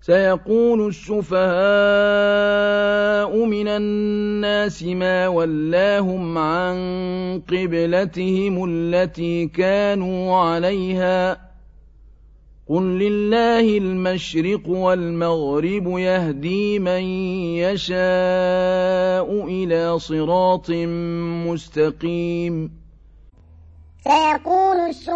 سيقول السفهاء من الناس ما ولاهم عن قبلتهم التي كانوا عليها قل لله المشرق والمغرب يهدي من يشاء إلى صراط مستقيم سيقول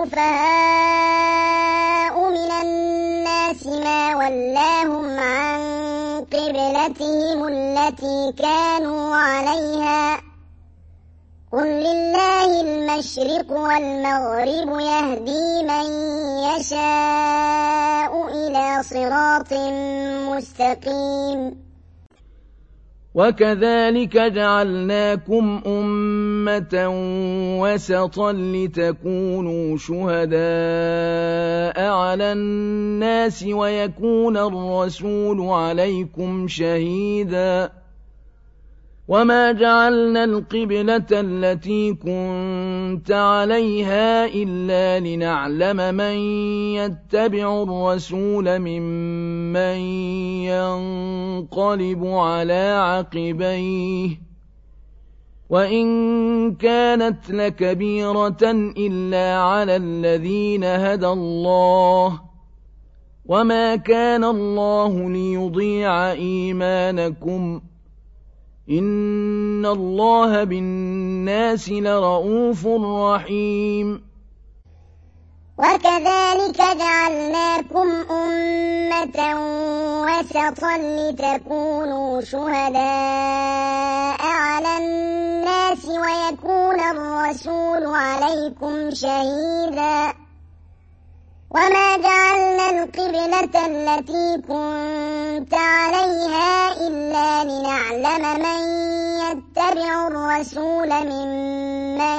السفهاء من الناس ما ولاهم عن قبلتهم التي كانوا عليها قل لله المشرق والمغرب يهدي من يشاء إلى صراط مستقيم وكذلك جعلناكم أمة وسطا لتكونوا شهداء على الناس ويكون الرسول عليكم شهيدا وما جعلنا القبلة التي كنت عليها إلا لنعلم من يتبع الرسول ممن ينقلب على عقبيه وإن كانت لكبيرة إلا على الذين هدى الله وما كان الله ليضيع إيمانكم إن الله بالناس لرءوف رحيم وكذلك جعلناكم أمة وسطا لتكونوا شهداء على الناس ويكون الرسول عليكم شهيدا وما جعلنا القبلة التي كنت عليها إلا لنعلم من يتبع الرسول ممن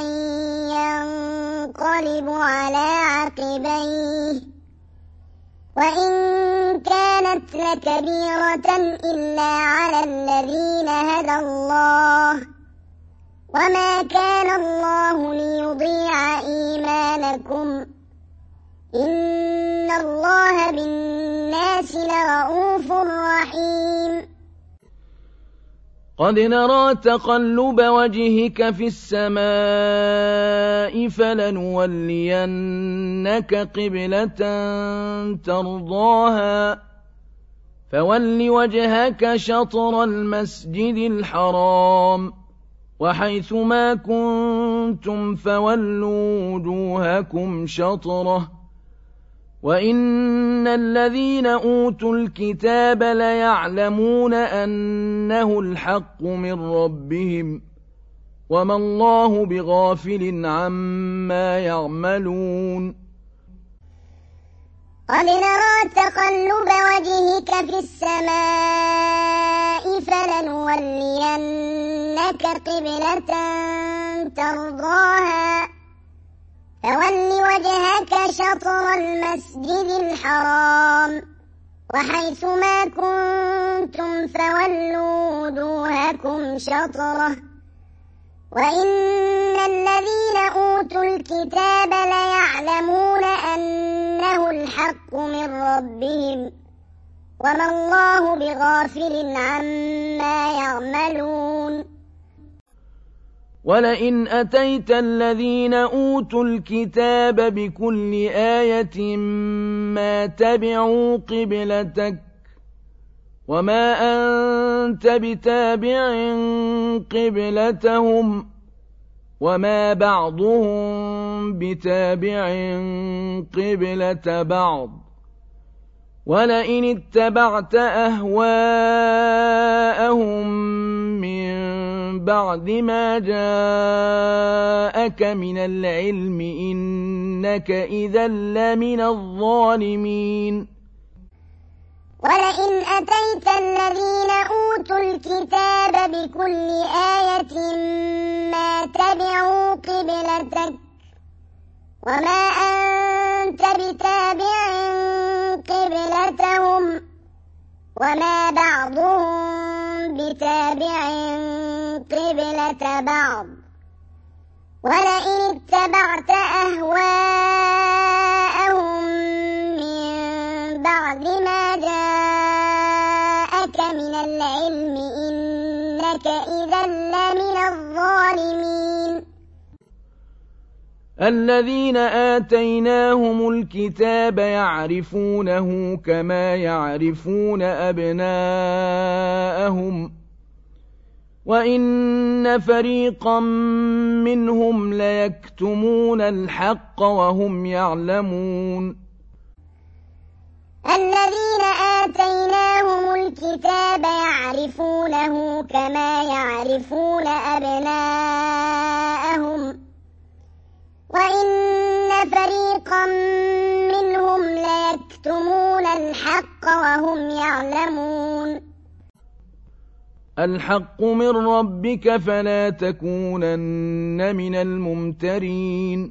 ينقلب على عقبيه وإن كانت لكبيرة إلا على الذين هدى الله وما كان الله ليضيع إيمانكم إن الله بالناس لرءوف رحيم قد نرى تقلب وجهك في السماء فلنولينك قبلة ترضاها فول وجهك شطر المسجد الحرام وحيث ما كنتم فولوا وجوهكم شطره وإن الذين أوتوا الكتاب ليعلمون أنه الحق من ربهم وما الله بغافل عما يعملون قد نرى تقلب وجهك في السماء فلنولينك قبلة ترضاها فول وجهك شطر المسجد الحرام وحيث ما كنتم فولوا وجوهكم شطره وإن الذين أوتوا الكتاب ليعلمون أنه الحق من ربهم وما الله بغافل عما يعملون ولئن أتيت الذين أوتوا الكتاب بكل آية ما تبعوا قبلتك وما أنت بتابع قبلتهم وما بعضهم بتابع قبلة بعض ولئن اتبعت أهواءهم من بعد ما جاءك من العلم إنك إذا لمن الظالمين ولئن أتيت الذين أوتوا الكتاب بكل آية ما تبعوا قبلتك وما أنت بتابع قبلتهم وما بعضهم بتابع قبلة بعض ولئن اتبعت أهواءهم من بعد ما جاءك العلم إنك إذا لمن الظالمين الذين آتيناهم الكتاب يعرفونه كما يعرفون أبناءهم وإن فريقا منهم ليكتمون الحق وهم يعلمون الذين آتيناهم الكتاب يعرفونه كما يعرفون أبناءهم وإن فريقا منهم ليكتمون الحق وهم يعلمون الحق من ربك فلا تكونن من الممترين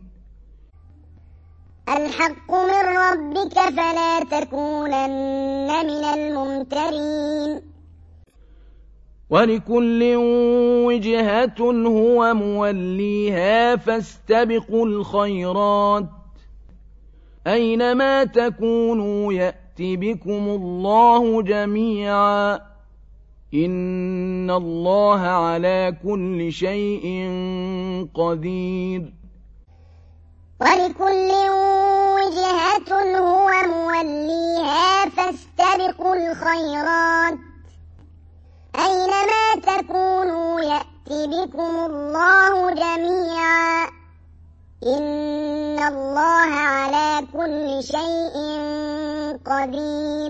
الحق من ربك فلا تكونن من الممترين ولكل وجهة هو موليها فاستبقوا الخيرات أينما تكونوا يأت بكم الله جميعا إن الله على كل شيء قدير ولكل وجهة هو موليها فاستبقوا الخيرات أينما تكونوا يأت بكم الله جميعا إن الله على كل شيء قدير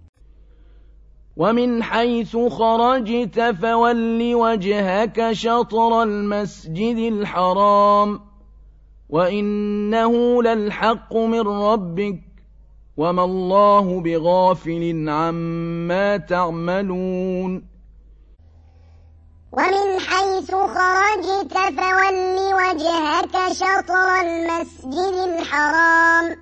ومن حيث خرجت فول وجهك شطر المسجد الحرام وإنه للحق من ربك وما الله بغافل عما تعملون ومن حيث خرجت فول وجهك شطر المسجد الحرام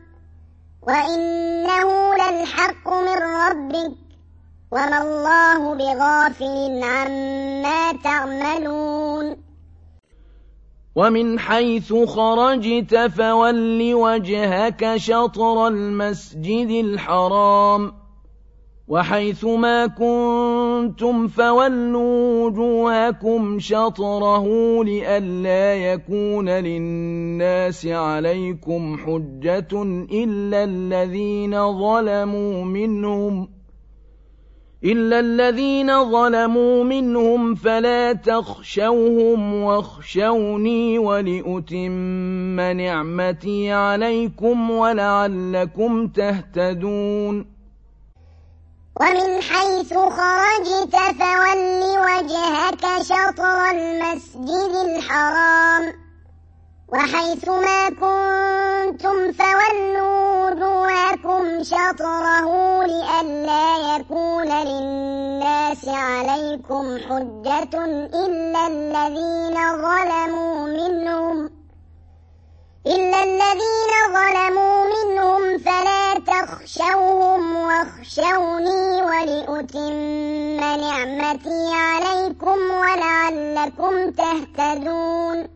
وإنه للحق من ربك وما الله بغافل عما تعملون ومن حيث خرجت فول وجهك شطر المسجد الحرام وحيث ما كنتم فولوا وجوهكم شطره لئلا يكون للناس عليكم حجة إلا الذين ظلموا منهم فلا تخشوهم واخشوني ولأتم نعمتي عليكم ولعلكم تهتدون ومن حيث خرجت فول وجهك شطر المسجد الحرام وحيث ما كنتم فولوا وجوهكم شطره لئلا يكون للناس عليكم حجة إلا الذين ظلموا منهم فلا تخشوهم واخشوني ولأتم نعمتي عليكم ولعلكم تهتدون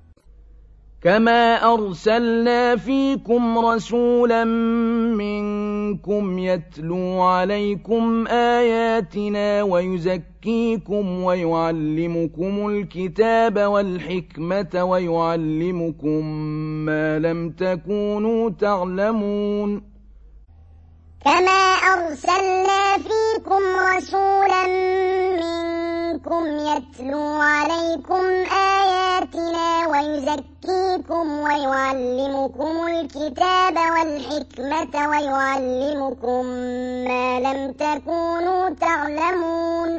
كما أرسلنا فيكم رسولا منكم يتلو عليكم آياتنا ويزكيكم ويعلمكم الكتاب والحكمة ويعلمكم ما لم تكونوا تعلمون كما أرسلنا فيكم رسولا منكم يتلو عليكم آياتنا ويزكيكم ويعلمكم الكتاب والحكمة ويعلمكم ما لم تكونوا تعلمون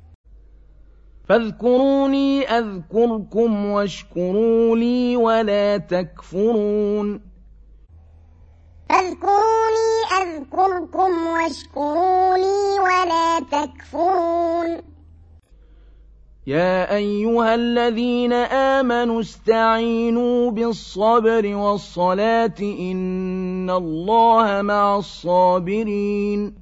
فاذكروني أذكركم واشكروا لي ولا تكفرون فاذكروني أذكركم واشكروا لي ولا تكفرون يا أيها الذين آمنوا استعينوا بالصبر والصلاة إن الله مع الصابرين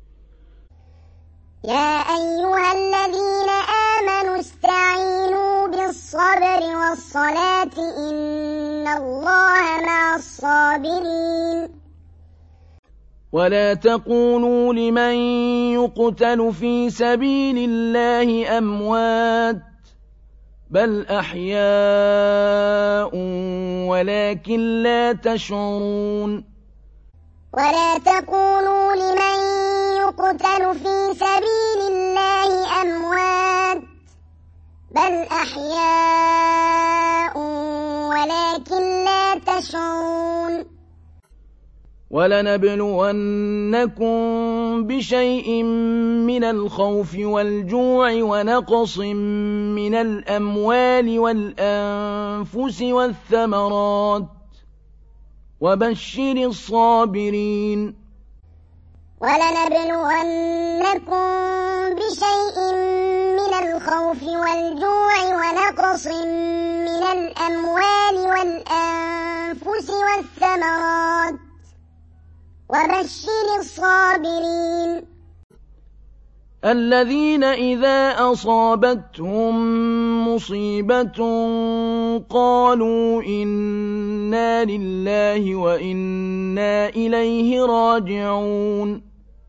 يا أيها الذين آمنوا استعينوا بالصبر والصلاة إن الله مع الصابرين ولا تقولوا لمن يقتل في سبيل الله أموات بل أحياء ولكن لا تشعرون ولا تقولوا لمن يقتل في سبيل الله أموات بل أحياء ولكن لا تشعرون ولنبلونكم بشيء من الخوف والجوع ونقص من الأموال والأنفس والثمرات وبشر الصابرين ولنبلونكم بشيء من الخوف والجوع ونقص من الأموال والأنفس والثمرات وبشر الصابرين الذين إذا أصابتهم مصيبة قالوا إنا لله وإنا إليه راجعون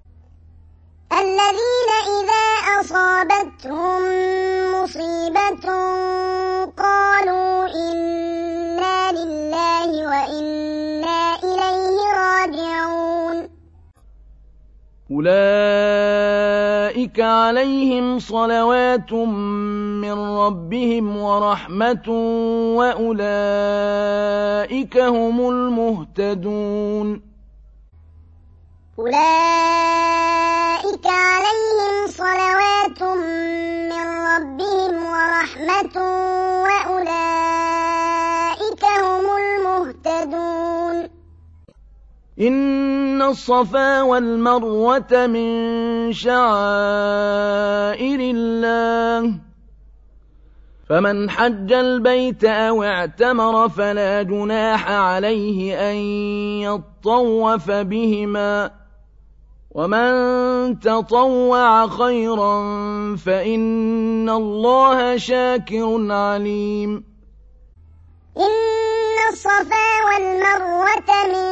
الذين إذا أصابتهم مصيبة قالوا إنا لله وإنا إليه راجعون أولئك عليهم صلوات من ربهم ورحمة وأولئك هم المهتدون أولئك عليهم صلوات من ربهم ورحمة وأولئك هم المهتدون إن الصفا والمروة من شعائر الله فمن حج البيت أو اعتمر فلا جناح عليه أن يطوف بهما ومن تطوع خيرا فإن الله شاكر عليم إن الصفا والمروة من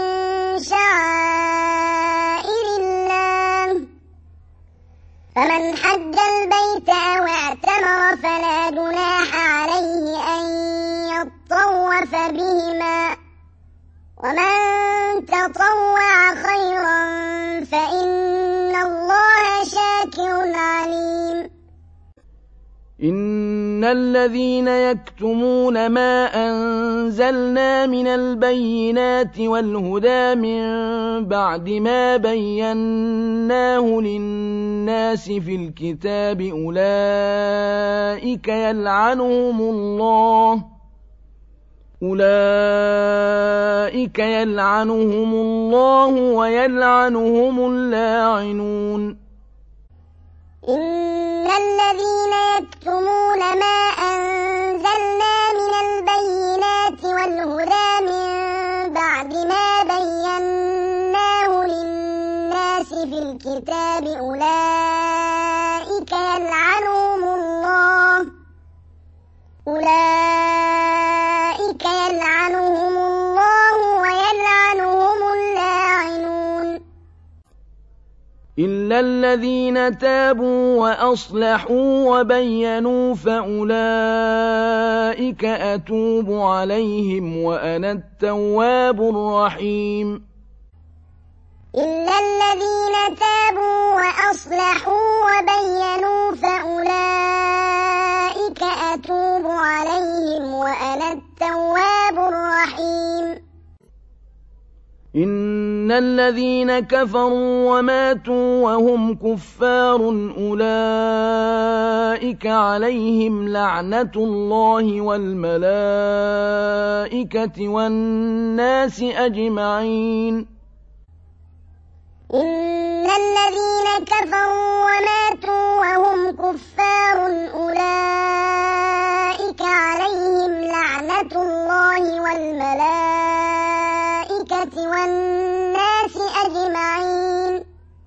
شعائر الله فمن حج البيت أو اعتمر فلا جناح عليه أن يطوف بهما ومن تطوع خيرا فإن الله شاكر عليم إن الذين يكتمون ما أنزلنا من البينات والهدى من بعد ما بيناه للناس في الكتاب أولئك يلعنهم الله ويلعنهم اللاعنون إن الذين يكتمون ما أنزلنا من البينات والهدى من بعد ما بيناه للناس في الكتاب أولئك يلعنهم الله ويلعنهم اللاعنون إلا الذين تابوا وأصلحوا وبينوا فأولئك أتوب عليهم وأنا التواب الرحيم إلا الذين تابوا وأصلحوا وبينوا فأولئك أتوب عليهم وأنا التواب الرحيم إن الذين كفروا وماتوا وهم كفار أولئك عليهم لعنة الله والملائكة والناس أجمعين إن الذين كفروا وماتوا وهم كفار أولئك عليهم لعنة الله والملائكة والناس أجمعين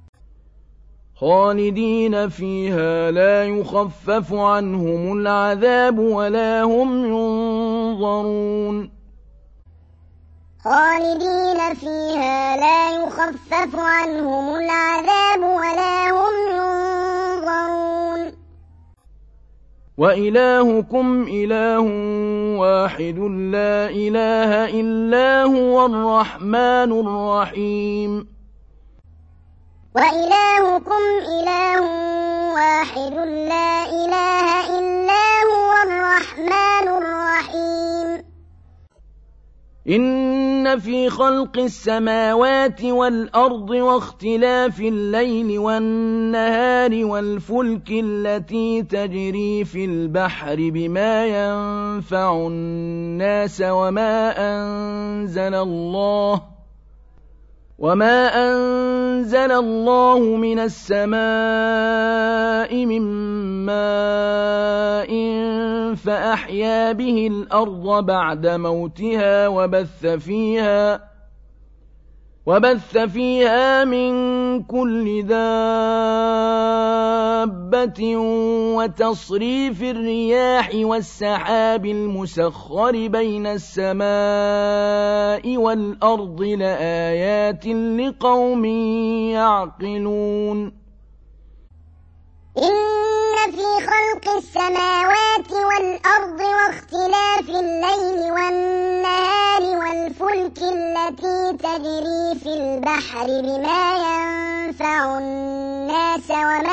خالدين فيها لا يخفف عنهم العذاب ولا هم ينظرون خالدين فيها لا يخفف عنهم العذاب ولا هم ينظرون وإلهكم إله واحد لا إله إلا هو الرحمن الرحيم وإلهكم إله واحد لا إله إلا هو الرحمن الرحيم إن في خلق السماوات والأرض واختلاف الليل والنهار والفلك التي تجري في البحر بما ينفع الناس وما أنزل الله من السماء من ماء فأحيا به الأرض بعد موتها وبث فيها من كل دابة وتصريف الرياح والسحاب المسخر بين السماء والأرض لآيات لقوم يعقلون إن في خلق السماوات والأرض واختلاف الليل والنهار والفلك التي تجري في البحر بما ينفع الناس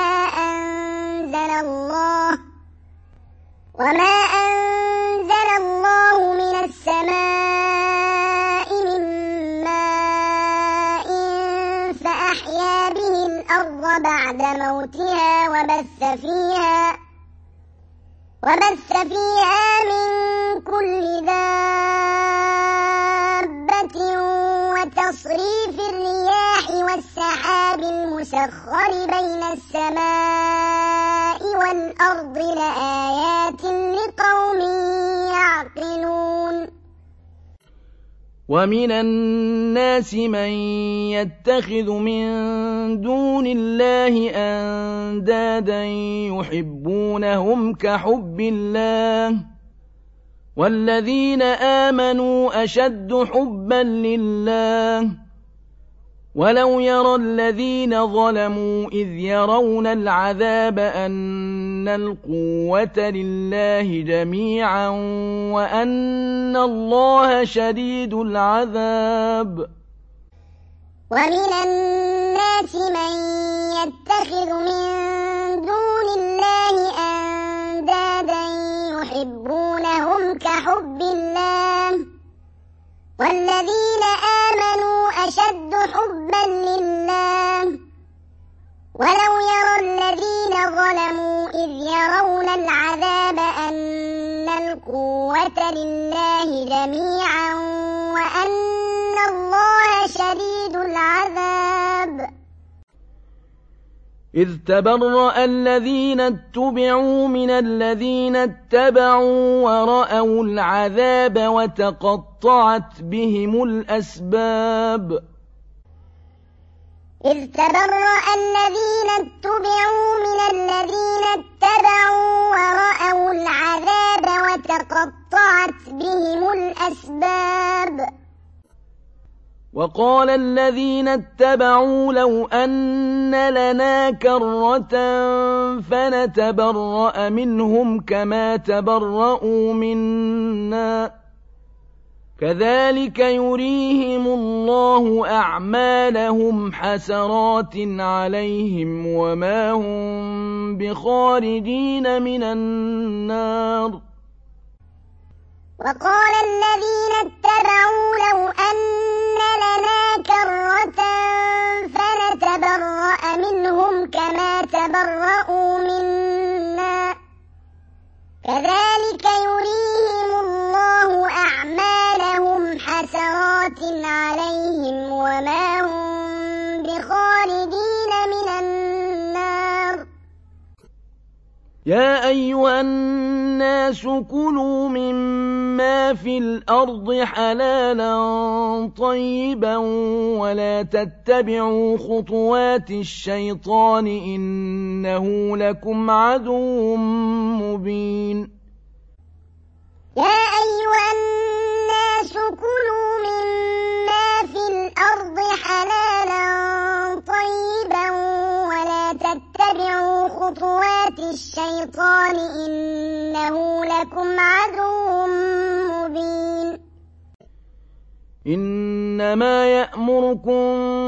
وما أنزل الله من السماء من ماء فأحيا به الأرض بعد موتها وبث فيها من كل دابة وتصريف الرياح والسحاب المسخر بين السماء والأرض لآيات لقوم يعقلون ومن الناس من يتخذ من دون الله أندادا يحبونهم كحب الله والذين آمنوا أشد حبا لله ولو يرى الذين ظلموا إذ يرون العذاب أن القوة لله جميعا وأن الله شديد العذاب ومن الناس من يتخذ من دون الله أندادا يحبونهم كحب الله والذين آمنوا أشد حبا لله ولو يرى الذين ظلموا إذ يرون العذاب أن القوة لله جميعا وأن الله شديد العذاب إذ تبرأ الذين اتبعوا من الذين اتبعوا ورأوا العذاب وتقطعت بهم الأسباب إذ تبرأ الذين اتبعوا من الذين اتبعوا ورأوا العذاب وتقطعت بهم الأسباب وقال الذين اتبعوا لو أن لنا كرة فنتبرأ منهم كما تبرأوا منا كذلك يريهم الله أعمالهم حسرات عليهم وما هم بخارجين من النار وقال الذين اتبعوا لو أن لنا كرة فنتبرأ منهم كما تبرأوا منا كذلك يريهم الله أعمالهم حسرات عليهم وما هم بخارجين من النار يا أيها الناس كلوا مما في الأرض حلالا طيبا ولا تتبعوا خطوات الشيطان إنه لكم عدو مبين يا أيها الناس كلوا مما تتبعوا خطوات الشيطان إنه لكم عدو مبين إنما يأمركم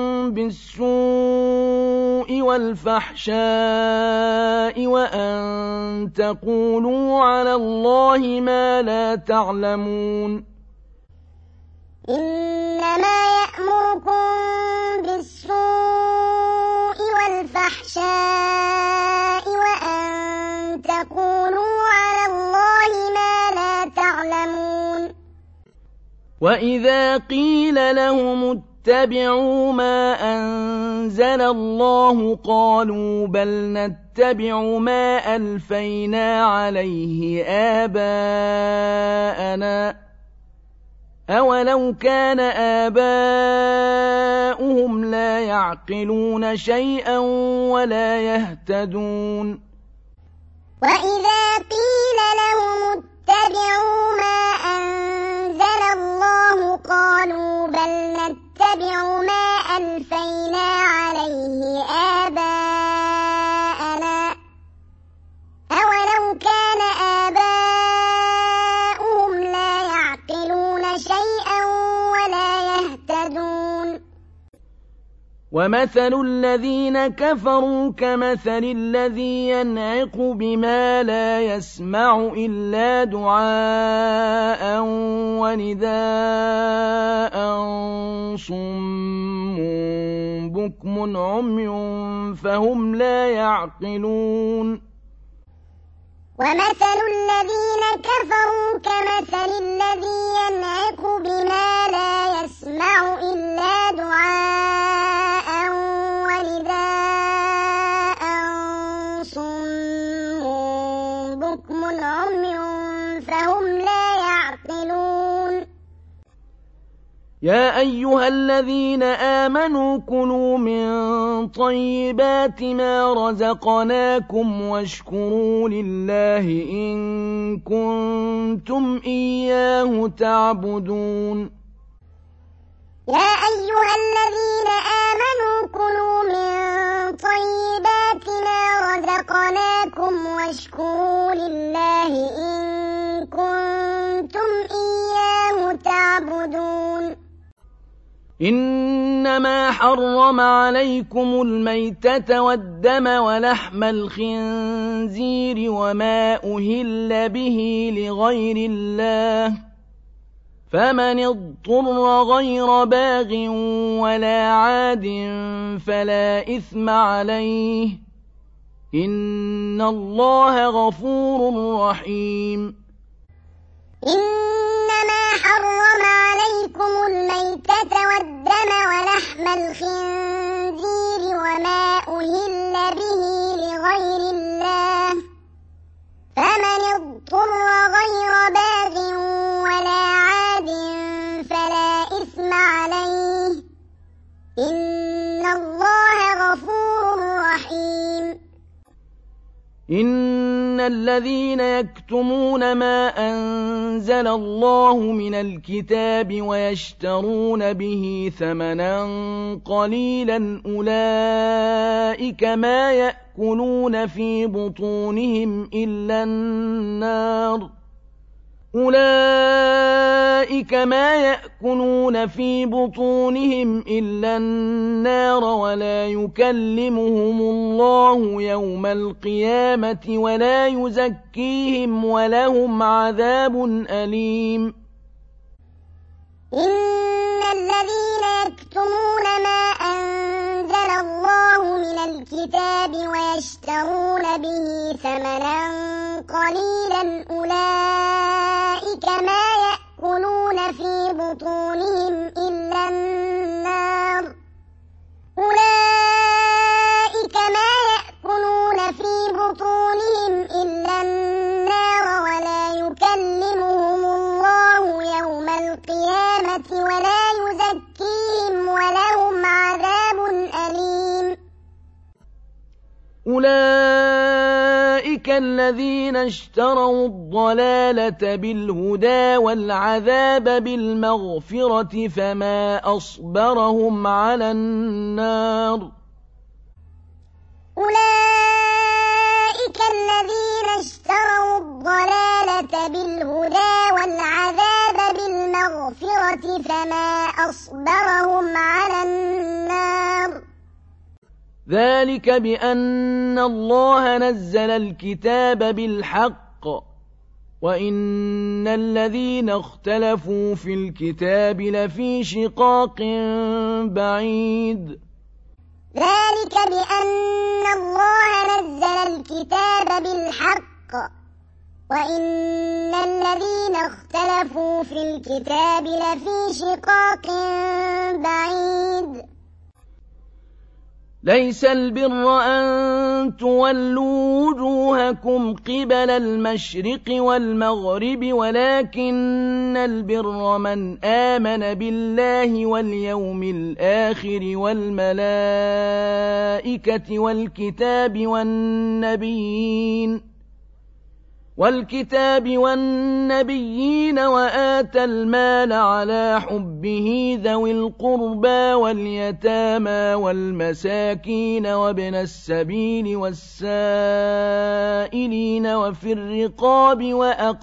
بالسوء والفحشاء وأن تقولوا على الله ما لا تعلمون إنما يأمركم بالسوء والفحشاء وأن تقولوا على الله ما لا تعلمون وإذا قيل لهم اتبعوا ما أنزل الله قالوا بل نتبع ما ألفينا عليه آباءنا أولو كان آباؤهم لا يعقلون شيئا ولا يهتدون وإذا قيل لهم اتبعوا ما أنزل الله قالوا بل نتبع ما ألفينا عليه آباءنا أولو كان آباؤهم لا يعقلون شيئا ولا يهتدون ومثل الذين كفروا كمثل الذي ينعق بما لا يسمع إلا دعاء ونداء صم بكم عمي فهم لا يعقلون ومثل الذين كفروا كمثل الذي ينعق بما لا يسمع إلا دعاء ونداء صم بكم عمي فهم لا يعقلون يا أيها الذين آمنوا كلوا من طيبات ما رزقناكم واشكروا لله إن كنتم إياه تعبدون يا أيها الذين آمنوا كلوا من طيبات ما رزقناكم واشكروا لله إن كنتم إياه تعبدون إنما حرم عليكم الميتة والدم ولحم الخنزير وما أهل به لغير الله فمن اضطر غير باغ ولا عاد فلا إثم عليه إن الله غفور رحيم إنما حرم عليكم الميتة والدم ولحم الخنزير وما أهل به لغير الله فمن اضطر غير باغ ولا عاد فلا إثم عليه إن الله غفور رحيم إن الذين يكتمون ما أنزل الله من الكتاب ويشترون به ثمنا قليلا أولئك ما يأكلون في بطونهم إلا النار ولا يكلمهم الله يوم القيامة ولا يزكيهم ولهم عذاب أليم إن الذين يكتمون ما أنزل الله من الكتاب ويشترون به ثمنا قليلا أولئك ما يأكلون في بطونهم إلا النار ولا يكلمهم الله يوم القيامة ولا يزكيهم ولهم عذاب أليم أولئك الذين اشتروا الضلالة بالهدى والعذاب بالمغفرة فما أصبرهم على النار أولئك الذين اشتروا الضلالة بالهدى والعذاب بالمغفرة فما أصبرهم على النار ذلك بأن الله نزل الكتاب بالحق وإن الذين اختلفوا في الكتاب لفي شقاق بعيد ذلك بأن الله نزل الكتاب بالحق وإن الذين اختلفوا في الكتاب لفي شقاق بعيد ليس البر أن تولوا وجوهكم قبل المشرق والمغرب ولكن البر من آمن بالله واليوم الآخر والملائكة والكتاب والنبيين وآتى المال على حبه ذوي القربى واليتامى والمساكين وابن السبيل والسائلين وفي الرقاب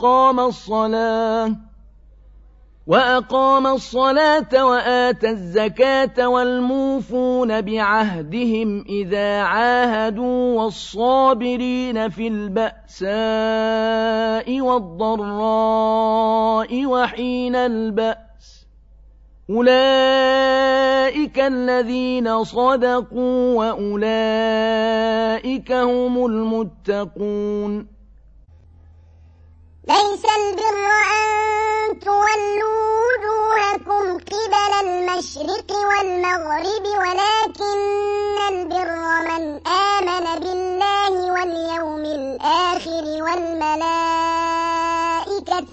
وأقام الصلاة وآتى الزكاة والموفون بعهدهم إذا عاهدوا والصابرين في البأساء والضراء وحين البأس أولئك الذين صدقوا وأولئك هم المتقون ليس البر أن تولوا وجوهكم قبل المشرق والمغرب ولكن البر من آمن بالله واليوم الآخر والملائكة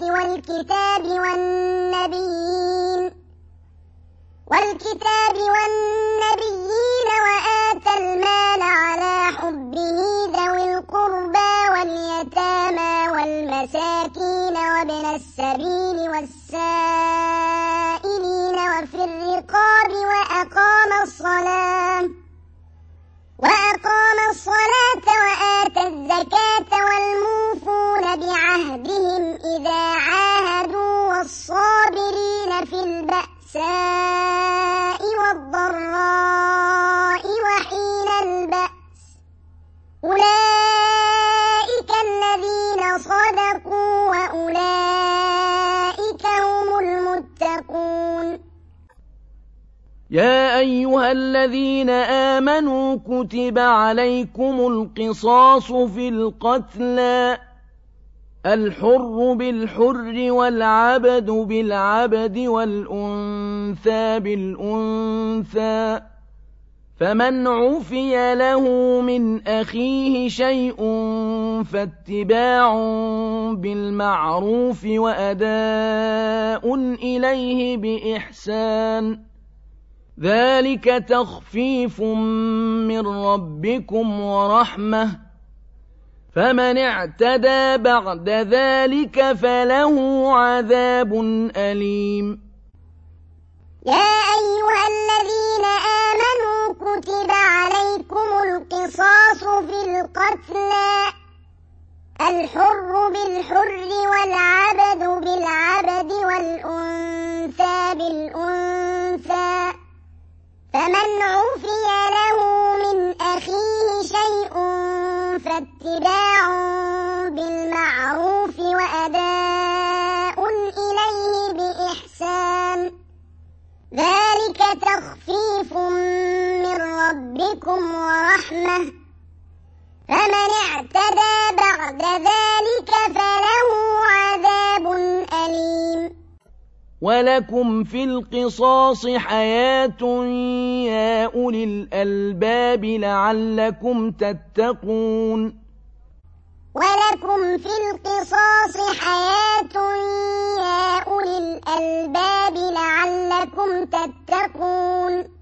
والكتاب والنبيين وآتى المال على حبه ذوي القربى واليتامى والمساكين وابن السبيل والسائلين وفي الرقاب وأقام الصلاة وآتى الزكاة والموفون بعهدهم إذا عاهدوا والصابرين في البأساء والضراء وحين البأس أولئك الذين صدقوا وأولئك هم المتقون يا أيها الذين آمنوا كتب عليكم القصاص في القتلى الحر بالحر والعبد بالعبد والأنثى بالأنثى فمن عفي له من أخيه شيء فاتباع بالمعروف وأداء إليه بإحسان ذلك تخفيف من ربكم ورحمة فمن اعتدى بعد ذلك فله عذاب أليم يا أيها الذين آمنوا كتب عليكم القصاص في القتلى الحر بالحر والعبد بالعبد والأنثى بالأنثى فمن عفي له من أخيه شيء فاتباع بالمعروف وأداء إليه بإحسان ذلك تخفيف من ربكم ورحمة فمن اعتدى بعد ذلك فله عذاب أليم ولكم في القصاص حياة يا أولي الألباب لعلكم تتقون ولكم في القصاص حياة يا أولي الألباب لعلكم تتقون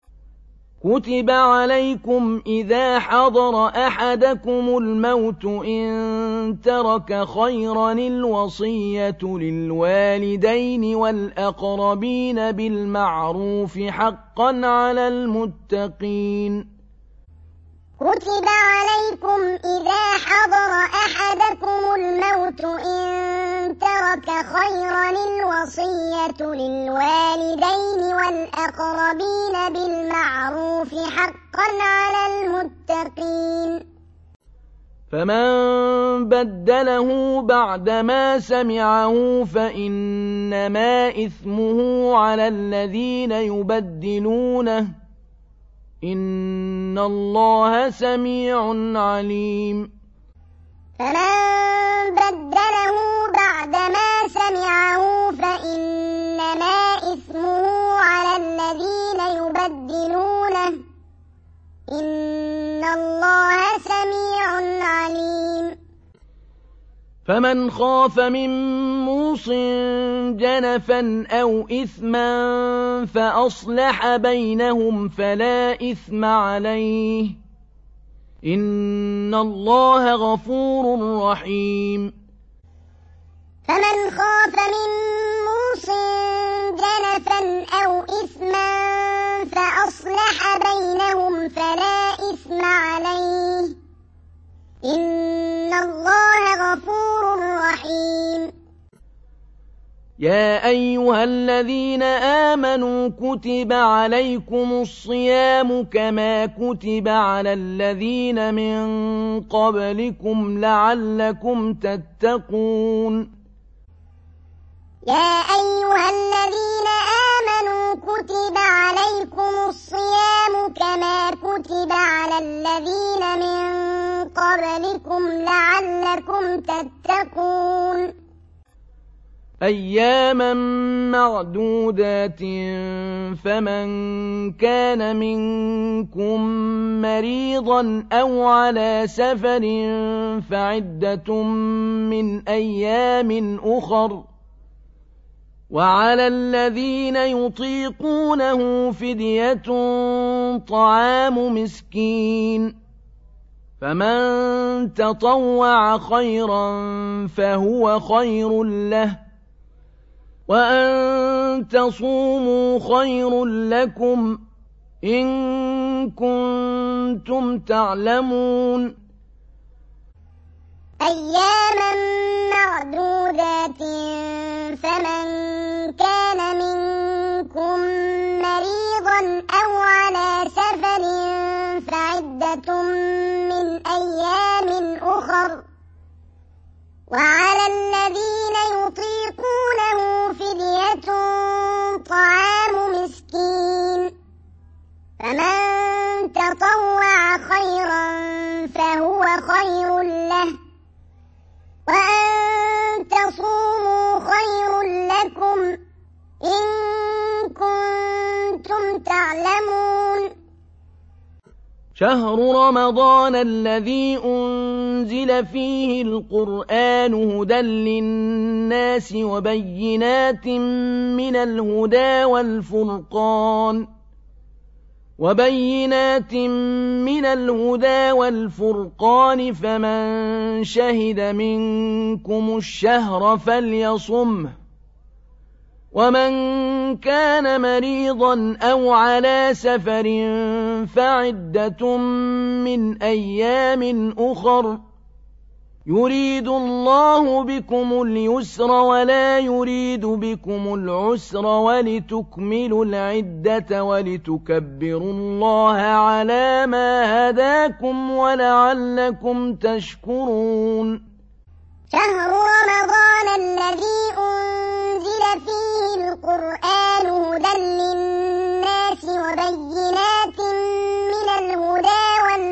كتب عليكم إذا حضر أحدكم الموت إن ترك خيرا الوصية للوالدين والأقربين بالمعروف حقا على المتقين كتب عليكم إذا حضر أحدكم الموت إن ترك خيرا الوصية للوالدين والأقربين بالمعروف حقا على المتقين فمن بدله بعدما سمعه فإنما إثمه على الذين يبدلونه إن الله سميع عليم فمن بدله بعدما سمعه فإنما إثمه على الذين يبدلونه إن الله سميع عليم فمن خاف من موص جنفا أو إثما فأصلح بينهم فلا إثم عليه إن الله غفور رحيم فمن خاف من موص جنفا أو إثما فأصلح بينهم فلا إثم عليه إن الله غفور رحيم يا أيها الذين آمنوا كتب عليكم الصيام كما كتب على الذين من قبلكم لعلكم تتقون يا أيها الذين آمنوا كتب عليكم الصيام كما كتب على الذين من قبلكم لعلكم تتقون أياما معدودات فمن كان منكم مريضا أو على سفر فعدة من أيام أخر وعلى الذين يطيقونه فدية طعام مسكين فمن تطوع خيرا فهو خير له وأن تصوموا خير لكم إن كنتم تعلمون أياما معدودات فمن كان منكم مريضا أو على سفر فعدة من أيام أخر وعلى الذين يطيقونه فدية طعام مسكين فمن تطوع خيرا فهو خير له وأن تصوموا خير لكم إن كنتم تعلمون شهر رمضان الذي أنزل فيه القرآن هدى للناس وبينات من الهدى والفرقان فمن شهد منكم الشهر فليصمه ومن كان مريضا أو على سفر فعدة من أيام أخر يريد الله بكم اليسر ولا يريد بكم العسر ولتكملوا العدة ولتكبروا الله على ما هداكم ولعلكم تشكرون شهر رمضان الذي أنزل فيه القرآن هدى للناس وبينات من الهدى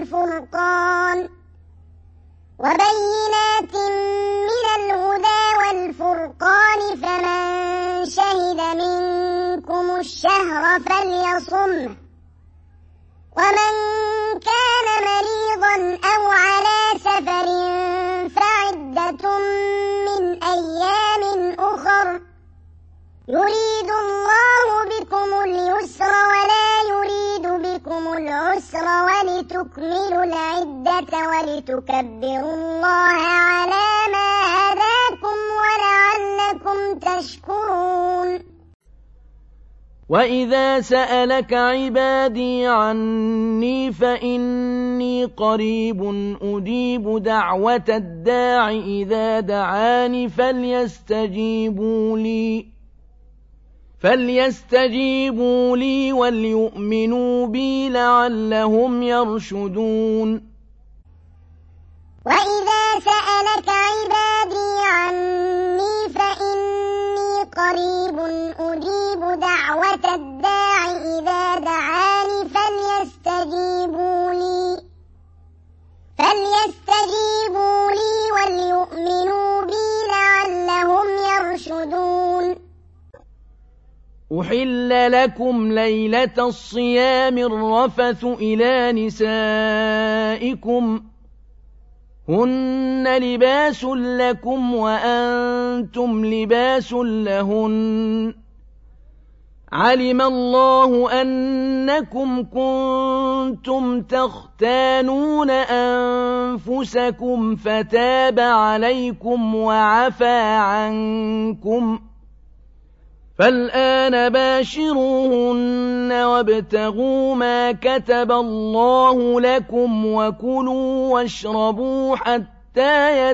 والفرقان فمن شهد منكم الشهر فليصمه ومن كان مريضا أو على سفر فعدة من أيام أخر يريد الله بكم اليسر ولا يريد بكم العسر ولتكملوا العدة ولتكبروا الله على ما هداكم ولعلكم تشكرون وَإِذَا سَأَلَكَ عِبَادِي عَنِّي فَإِنِّي قَرِيبٌ أُجِيبُ دَعْوَةَ الدَّاعِ إِذَا دَعَانِ فَلْيَسْتَجِيبُوا لِي وَلْيُؤْمِنُوا بِي لَعَلَّهُمْ يَرْشُدُونَ وَإِذَا سَأَلَكَ عِبَادِي عَنِّي فَإِنِّي قَرِيبٌ أُجِيبُ دَعْوَةَ الدَّاعِ إِذَا دَعَانِ فَلْيَسْتَجِيبُوا لِي وَلْيُؤْمِنُوا بِي لَعَلَّهُمْ يَرْشُدُونَ أُحِلَّ لَكُمْ لَيْلَةَ الصِّيَامِ الرَّفَثُ إِلَىٰ نِسَائِكُمْ هُنَّ لِبَاسٌ لَكُمْ وَأَنتُمْ لِبَاسٌ لَهُنَّ عَلِمَ اللَّهُ أَنَّكُمْ كُنتُمْ تَخْتَانُونَ أَنفُسَكُمْ فَتَابَ عَلَيْكُمْ وَعَفَا عَنكُمْ فَالْآنَ بَاشِرُوهُنَّ وَابْتَغُوا مَا كَتَبَ اللَّهُ لَكُمْ وَكُلُوا وَاشْرَبُوا حَتَّىٰ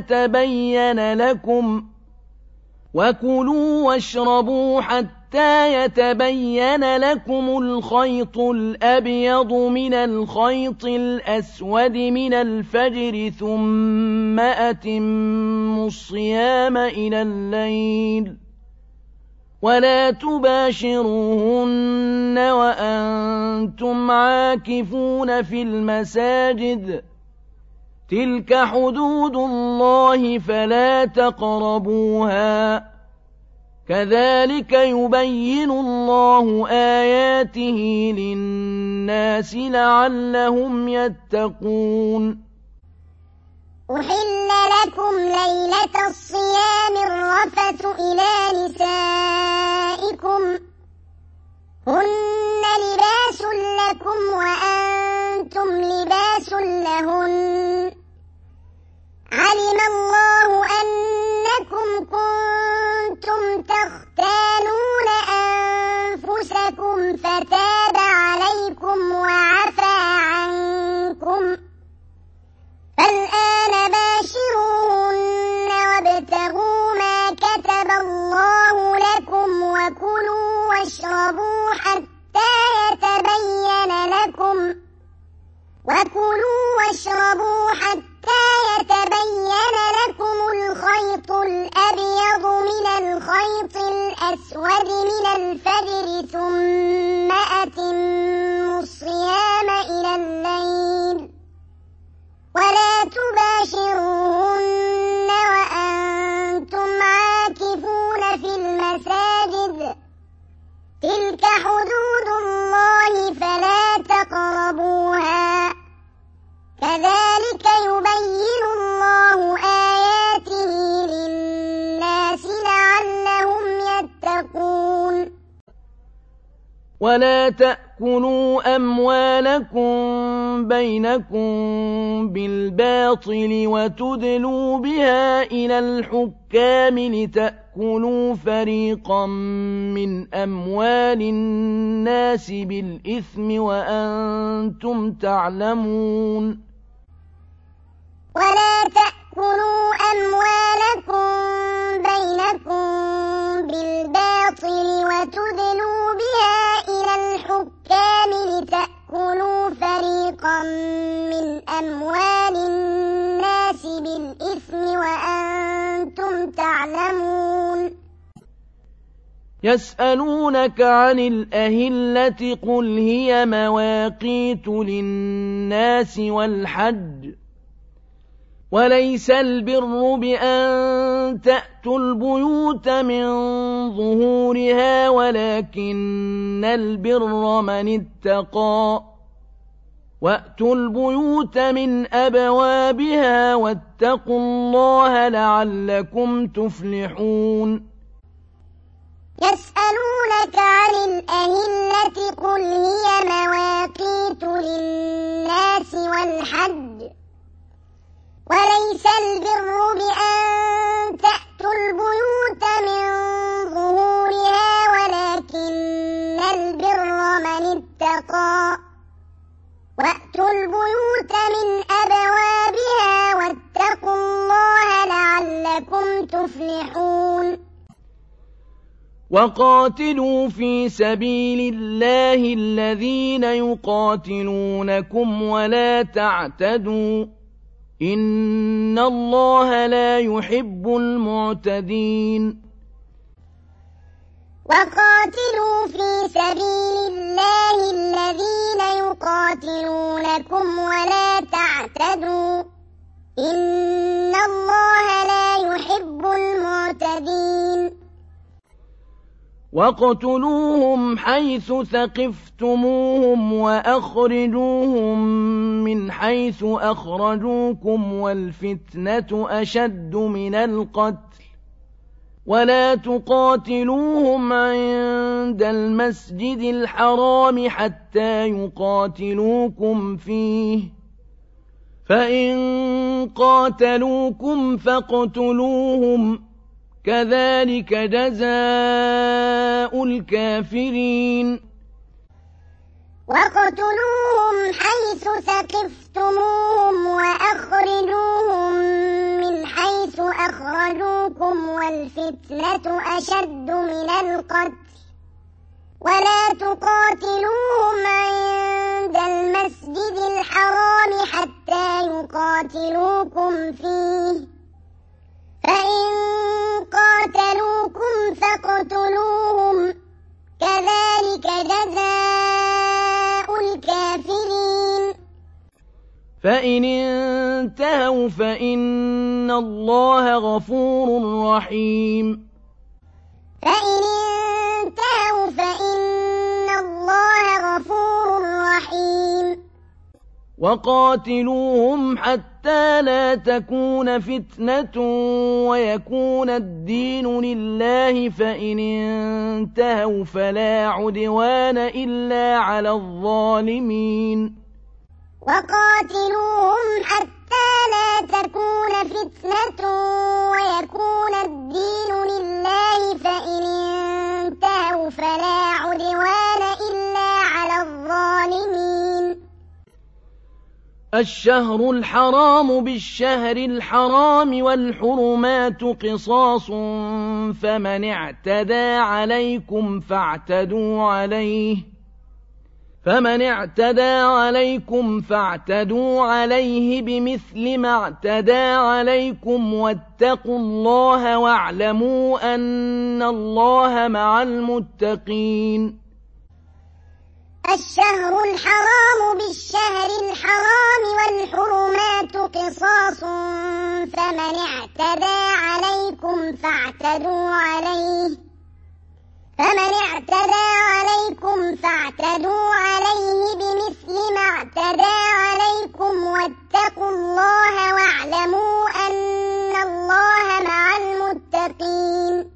يَتَبَيَّنَ لَكُمُ الْخَيْطُ الْأَبْيَضُ مِنَ الْخَيْطِ الْأَسْوَدِ مِنَ الْفَجْرِ ثُمَّ أَتِمُّوا الصِّيَامَ إِلَى اللَّيْلِ وَلَا تُبَاشِرُوهُنَّ وَأَنتُمْ عَاكِفُونَ فِي الْمَسَاجِدِ ۗ تِلْكَ حُدُودُ اللَّهِ فَلَا تَقْرَبُوهَا ۗ كَذَٰلِكَ يُبَيِّنُ اللَّهُ آيَاتِهِ لِلنَّاسِ لَعَلَّهُمْ يَتَّقُونَ أُحِلَّ لَكُمْ لَيْلَةَ الصِّيَامِ الرَّفَثُ إِلَىٰ نِسَائِكُمْ هُنَّ لِبَاسٌ لَكُمْ وَأَنتُمْ لِبَاسٌ لَهُنَّ عَلِمَ اللَّهُ أَنَّكُمْ كُنتُمْ تَخْتَانُونَ أَنفُسَكُمْ فَتَابَ عَلَيْكُمْ وَعَفَا عَنكُمْ فَالْآنَ بَاشِرُوهُنَّ وَابْتَغُوا مَا كَتَبَ اللَّهُ لَكُمْ وَكُلُوا وَاشْرَبُوا حَتَّىٰ يَتَبَيَّنَ لَكُمُ الْخَيْطُ الْأَبْيَضُ مِنَ الْخَيْطِ الْأَسْوَدِ مِنَ الْفَجْرِ ثُمَّ أَتِمُّوا الصِّيَامَ إِلَى اللَّيْلِ وَلَا تُبَاشِرُوهُنَّ وَأَنتُمْ عَاكِفُونَ فِي الْمَسَاجِدِ ۗ تِلْكَ حُدُودُ اللَّهِ فَلَا تَقْرَبُوهَا ۗ كَذَٰلِكَ يُبَيِّنُ اللَّهُ آيَاتِهِ لِلنَّاسِ لَعَلَّهُمْ يَتَّقُونَ وَلَا تَأْكُلُوا أَمْوَالَكُم بَيْنَكُم بِالْبَاطِلِ وَتُدْلُوا بِهَا إِلَى الْحُكَّامِ لِتَأْكُلُوا فَرِيقًا مِّنْ أَمْوَالِ النَّاسِ بِالْإِثْمِ وَأَنتُمْ تَعْلَمُونَ وَلَا تَأْكُلُوا أَمْوَالَكُم بَيْنَكُم بِالْبَاطِلِ وَتُدْلُوا بِهَا إِلَى الْحُكَّامِ لِتَأْكُلُوا فَرِيقًا مِّنْ أَمْوَالِ النَّاسِ بِالْإِثْمِ وَأَنتُمْ تَعْلَمُونَ يَسْأَلُونَكَ عَنِ الْأَهِلَّةِ قُلْ هِيَ مَوَاقِيتُ لِلنَّاسِ وَالْحَجِّ وَلَيْسَ الْبِرُّ بِأَن تَأْتُوا الْبُيُوتَ مِن ظُهُورِهَا وَلَكِنَّ الْبِرَّ مَنِ اتَّقَىٰ وَأْتُوا الْبُيُوتَ مِنْ أَبْوَابِهَا وَاتَّقُوا اللَّهَ لَعَلَّكُمْ تُفْلِحُونَ يَسْأَلُونَكَ عَنِ الْأَهِلَّةِ قُلْ هِيَ مَوَاقِيتُ لِلنَّاسِ وَالْحَجِّ وَلَيْسَ الْبِرُّ بِأَن تَأْتُوا الْبُيُوتَ مِن ظُهُورِهَا وَلَكِنَّ وقاتلوا في سبيل الله الذين يقاتلونكم ولا تعتدوا إن الله لا يحب المعتدين وقاتلوا في سبيل الله الذين يقاتلونكم ولا تعتدوا إن الله لا يحب المعتدين واقتلوهم حيث ثقفتموهم وأخرجوهم من حيث أخرجوكم والفتنة أشد من القتل ولا تقاتلوهم عند المسجد الحرام حتى يقاتلوكم فيه فإن قاتلوكم فاقتلوهم كذلك جزاء الكافرين واقتلوهم حيث ثقفتموهم وأخرجوهم من حيث أخرجوكم والفتنة أشد من القتل ولا تقاتلوهم عند المسجد الحرام حتى يقاتلوكم فيه فإن قاتلوكم فاقتلوهم كذلك جزاء الكافرين فإن انتهوا فإن الله غفور رحيم فإن انتهوا فإن الله غفور رحيم وقاتلوهم حتى لا تكون فتنة ويكون الدين لله فإن انتهوا فلا عدوان إلا على الظالمين وقاتلوهم حتى لا تكون فتنة ويكون الدين لله فإن انتهوا فلا عدوان إلا على الظالمين الشهر الحرام بالشهر الحرام والحرمات قصاص فمن اعتدى عليكم فاعتدوا عليه بمثل ما اعتدى عليكم واتقوا الله واعلموا أن الله مع المتقين الشهر الحرام بالشهر الحرام والحرمات قصاص فمن اعتدى عليكم فاعتدوا عليه بمثل ما اعتدى عليكم واتقوا الله واعلموا أن الله مع المتقين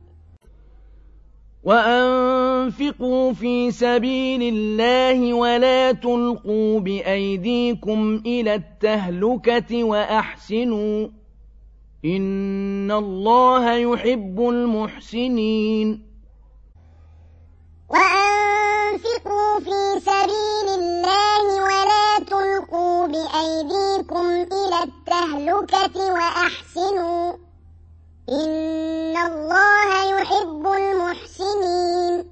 وأنفقوا في سبيل الله ولا تلقوا بأيديكم إلى التهلكة وأحسنوا إن الله يحب المحسنين وأنفقوا في سبيل الله ولا تلقوا بأيديكم إلى التهلكة وأحسنوا إن الله يحب المحسنين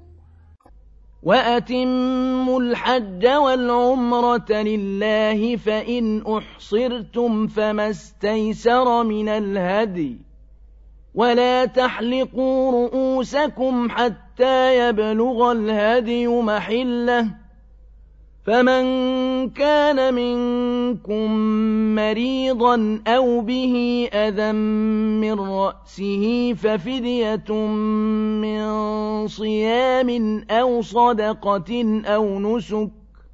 وأتموا الحج والعمرة لله فإن أحصرتم فما استيسر من الهدي ولا تحلقوا رؤوسكم حتى يبلغ الهدي محله فمن كان منكم مريضا أو به أذى من رأسه ففدية من صيام أو صدقة أو نسك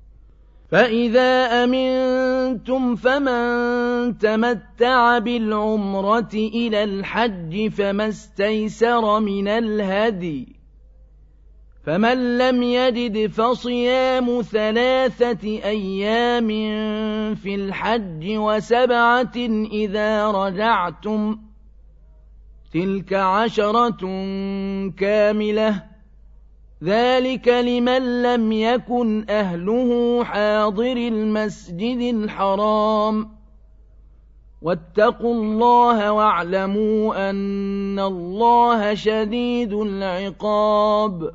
فإذا أمنتم فمن تمتع بالعمرة إلى الحج فما استيسر من الهدي فمن لم يجد فصيام 3 أيام في الحج و7 إذا رجعتم تلك 10 كاملة ذلك لمن لم يكن أهله حاضر المسجد الحرام واتقوا الله واعلموا أن الله شديد العقاب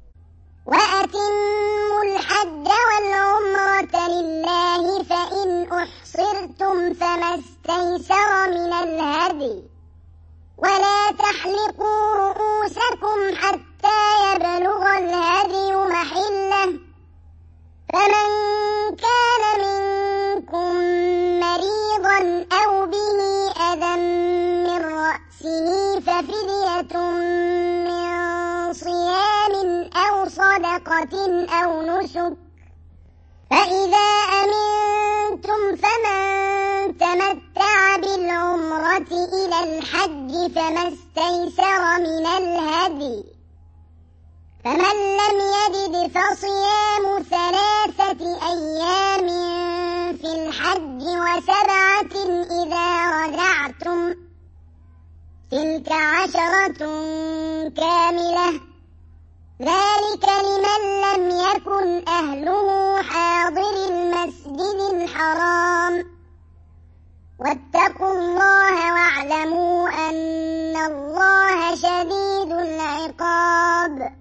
وأتموا الحج والعمرة لله فإن أحصرتم فما استيسر من الهدي ولا تحلقوا رؤوسكم حتى يبلغ الهدي محله فمن كان منكم مريضا أو به أذى من رأسه ففدية من صيام أو صدقة أو نسك فإذا أمنتم فمن تمتع بالعمرة إلى الحج فما استيسر من الهدي فمن لم يجد فصيام 3 أيام في الحج و7 إذا رجعتم تلك 10 كاملة ذلك لمن لم يكن أهله حاضر المسجد الحرام واتقوا الله واعلموا أن الله شديد العقاب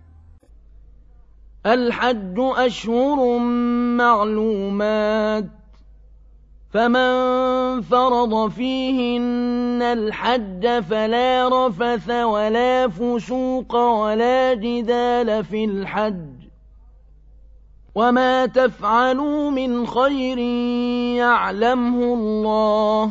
الحج أشهر معلومات فمن فرض فيهن الحج فلا رفث ولا فسوق ولا جدال في الحج وما تفعلوا من خير يعلمه الله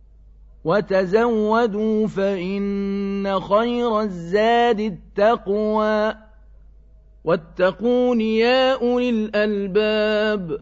وتزودوا فإن خير الزاد التقوى واتقون يا أولي الألباب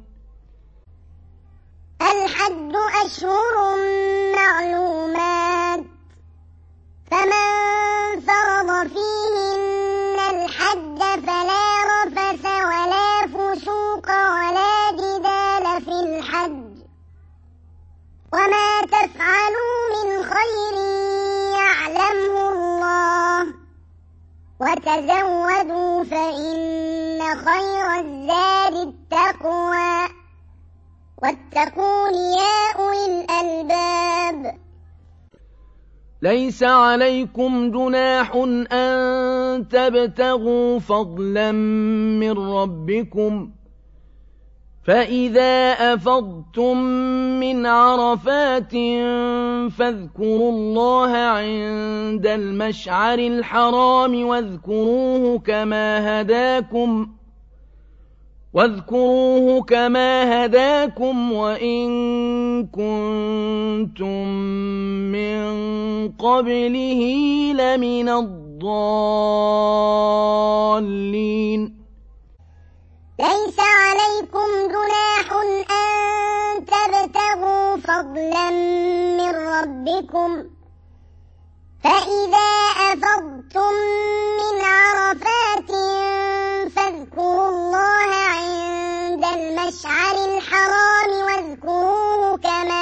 الحج أشهر معلومات فمن فرض فيهن الحج فلا رفث ولا فسوق ولا جدال في الحج وما تفعلوا من خير يعلمه الله وتزودوا فإن خير الزاد التقوى واتقون يا أولي الألباب ليس عليكم جناح أن تبتغوا فضلا من ربكم فإذا أفضتم من عرفات فاذكروا الله عند المشعر الحرام واذكروه كما هداكم وإن كنتم من قبله لمن الضالين ليس عليكم جناح أن تبتغوا فضلا من ربكم فإذا أفضتم من عرفات فاذكروا الله عند المشعر الحرام واذكروه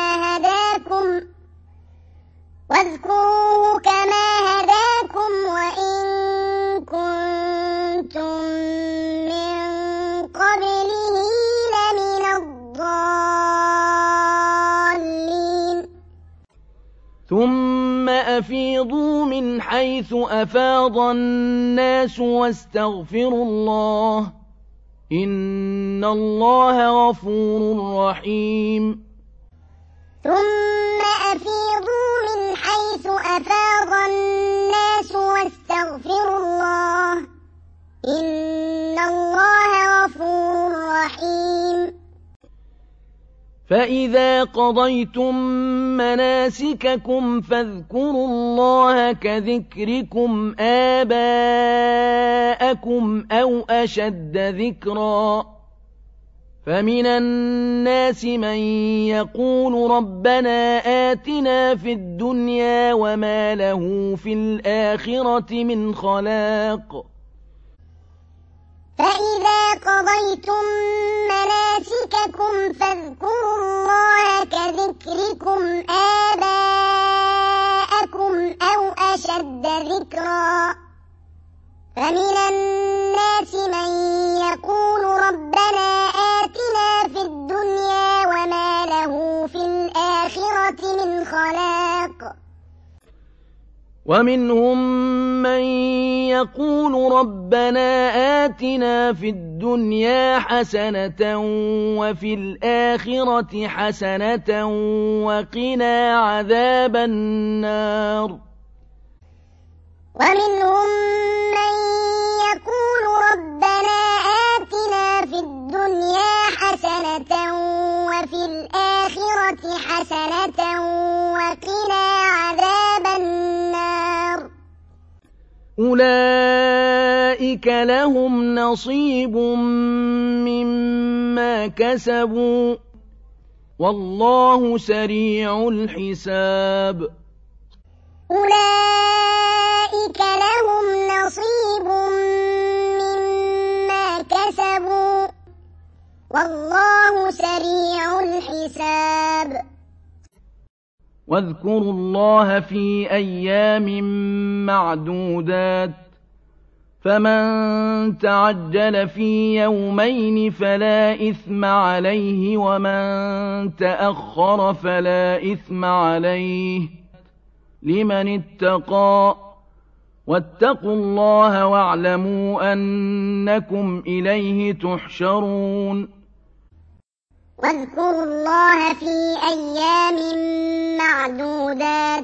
كما هداكم وإن كنتم من قبله لمن الضالين ثم أفيضوا من حيث أفاض الناس واستغفروا الله إن الله غفور رحيم ثم أفيضوا من حيث أفاض الناس واستغفروا الله إن الله غفور رحيم فإذا قضيتم مناسككم فاذكروا الله كذكركم آباءكم أو أشد ذكرا فمن الناس من يقول ربنا آتنا في الدنيا وما له في الآخرة من خلاق فإذا قضيتم مناسككم فاذكروا الله كذكركم آباءكم أو أشد ذكرا فمن الناس من يقول ربنا آتنا في الدنيا وما له في الآخرة من خلاق ومنهم من يقول ربنا آتنا في الدنيا حسنة وفي الآخرة حسنة وقنا عذاب النار ومنهم من يقول ربنا آتنا في الدنيا حسنة وفي الآخرة حسنة وقنا عذاب النار أولئك لهم نصيب مما كسبوا والله سريع الحساب أولئك لهم نصيب مما كسبوا والله سريع الحساب واذكروا الله في أيام معدودات فمن تعجل في يومين فلا إثم عليه ومن تأخر فلا إثم عليه لمن اتقى واتقوا الله واعلموا أنكم إليه تحشرون واذكروا الله في أيام معدودات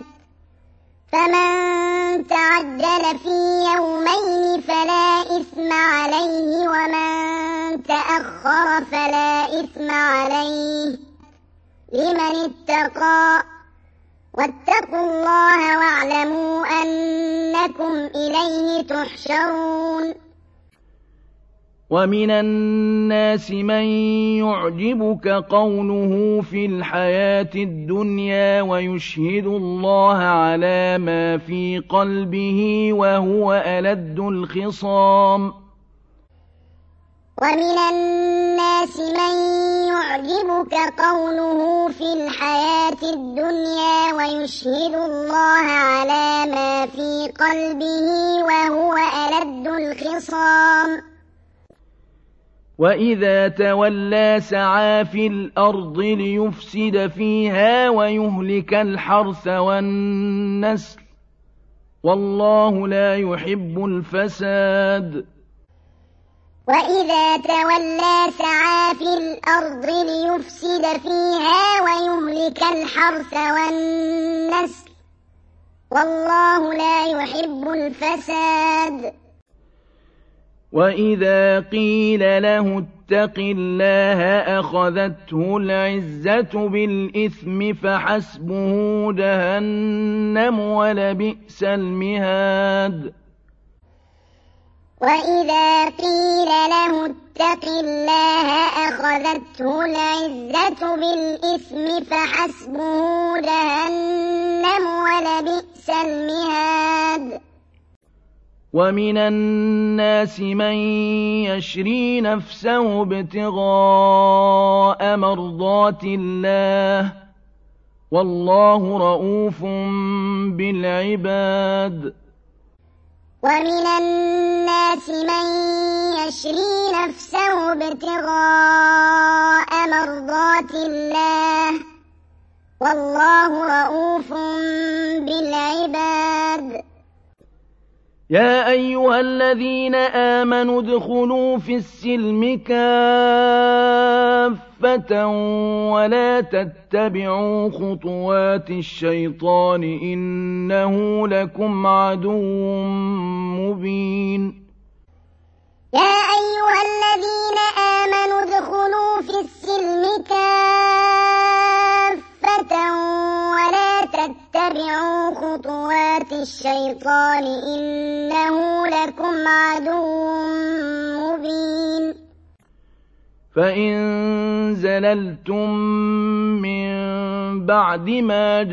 فمن تعجل في يومين فلا إثم عليه ومن تأخر فلا إثم عليه لمن اتقى واتقوا الله واعلموا أنكم إليه تحشرون ومن الناس من يعجبك قوله في الحياة الدنيا ويشهد الله على ما في قلبه وهو ألد الخصام ومن الناس من يعجبك قوله في الحياة الدنيا ويشهد الله على ما في قلبه وهو ألد الخصام وإذا تولى سعى في الأرض ليفسد فيها ويهلك الحرث والنسل والله لا يحب الفساد وإذا تولى سعى في الأرض ليفسد فيها ويهلك الحرث والنسل والله لا يحب الفساد وإذا قيل له اتق الله أخذته العزة بالإثم فحسبه جهنم ولبئس المهاد وإذا قيل له اتق الله أخذته العزة بالإثم فحسبه جهنم ولبئس المهاد ومن الناس من يشري نفسه ابتغاء مرضات الله والله رءوف بالعباد ومن الناس من يشري نفسه ابتغاء مرضات الله والله رءوف بالعباد يا أيها الذين آمنوا ادخلوا في السلم كافة ولا تتبعوا خطوات الشيطان إنه لكم عدو مبين يا أيها الذين آمنوا ادخلوا في السلم كافة ولا تتبعوا خطوات الشيطان إنه لكم عدو مبين فإن زللتم من بعد ما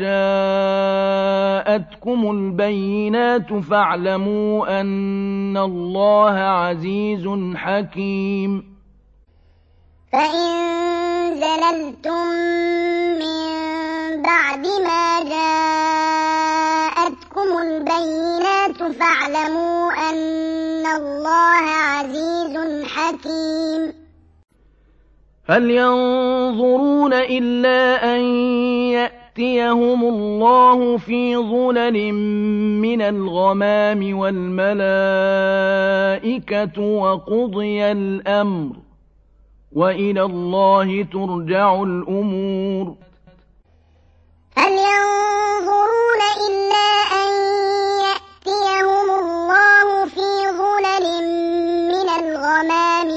جاءتكم البينات فاعلموا أن الله عزيز حكيم فإن زللتم من بعد ما جاءتكم البينات فاعلموا أن الله عزيز حكيم هل ينظرون إلا أن يأتي يأتيهم الله في ظلل من الغمام والملائكة وقضي الأمر وإلى الله ترجع الأمور هل ينظرون إلا أن يأتيهم الله في ظلل من الغمام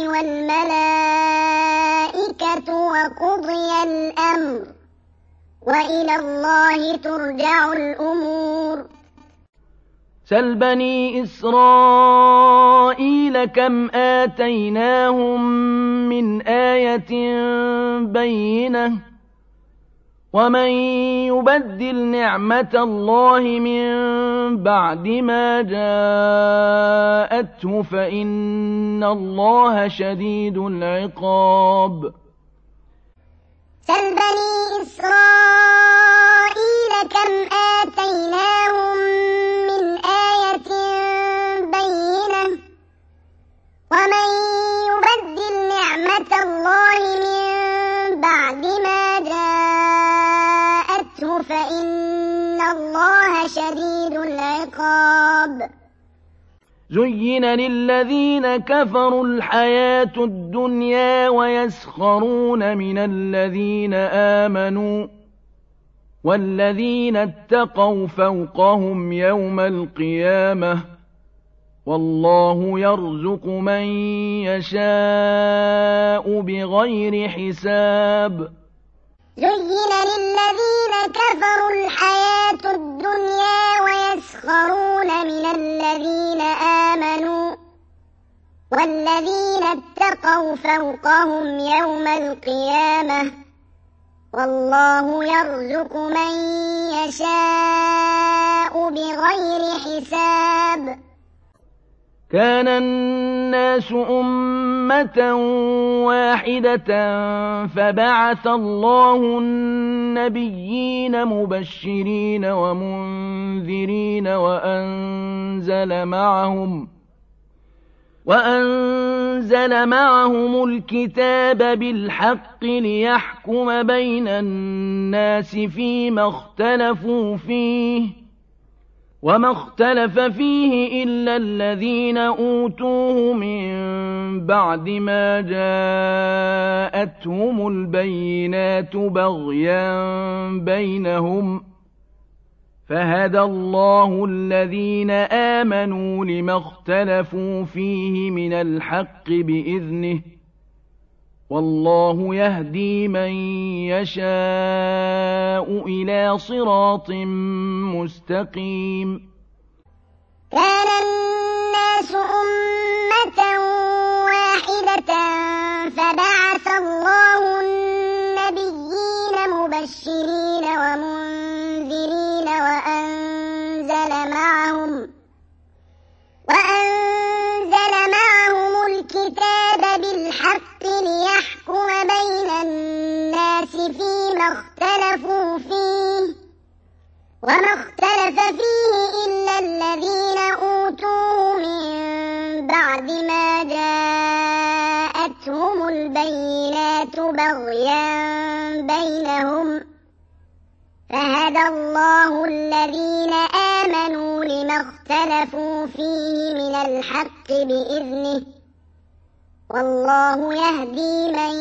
والملائكة وقضي الأمر وإلى الله ترجع الأمور سل بني إسرائيل كم آتيناهم من آية بينة ومن يبدل نعمة الله من بعد ما جاءته فإن الله شديد العقاب سل بني إسرائيل كم آتيناهم من آية بينة ومن يبدل نعمة الله من بعد ما جاءته فإن الله شديد العقاب زين للذين كفروا الحياة الدنيا ويسخرون من الذين آمنوا والذين اتقوا فوقهم يوم القيامة والله يرزق من يشاء بغير حساب زين للذين كفروا الحياة الدنيا ويسخرون من الذين آمنوا والذين اتقوا فوقهم يوم القيامة والله يرزق من يشاء بغير حساب كان الناس أمة واحدة فبعث الله النبيين مبشرين ومنذرين وأنزل معهم الكتاب بالحق ليحكم بين الناس فيما اختلفوا فيه وما اختلف فيه إلا الذين أوتوه من بعد ما جاءتهم البينات بغيا بينهم فهدى الله الذين آمنوا لما اختلفوا فيه من الحق بإذنه والله يهدي من يشاء إلى صراط مستقيم كان الناس أمة واحدة فبعث الله النبيين مبشرين ومنذرين وأنزل معهم الكتاب بالحق ليحكم بين الناس فيما اختلفوا فيه وما اختلف فيه إلا الذين أوتوه من بعد ما جاءتهم البينات بغيا بينهم فهدى الله الذين آمنوا لما اختلفوا فيه من الحق بإذنه والله يهدي من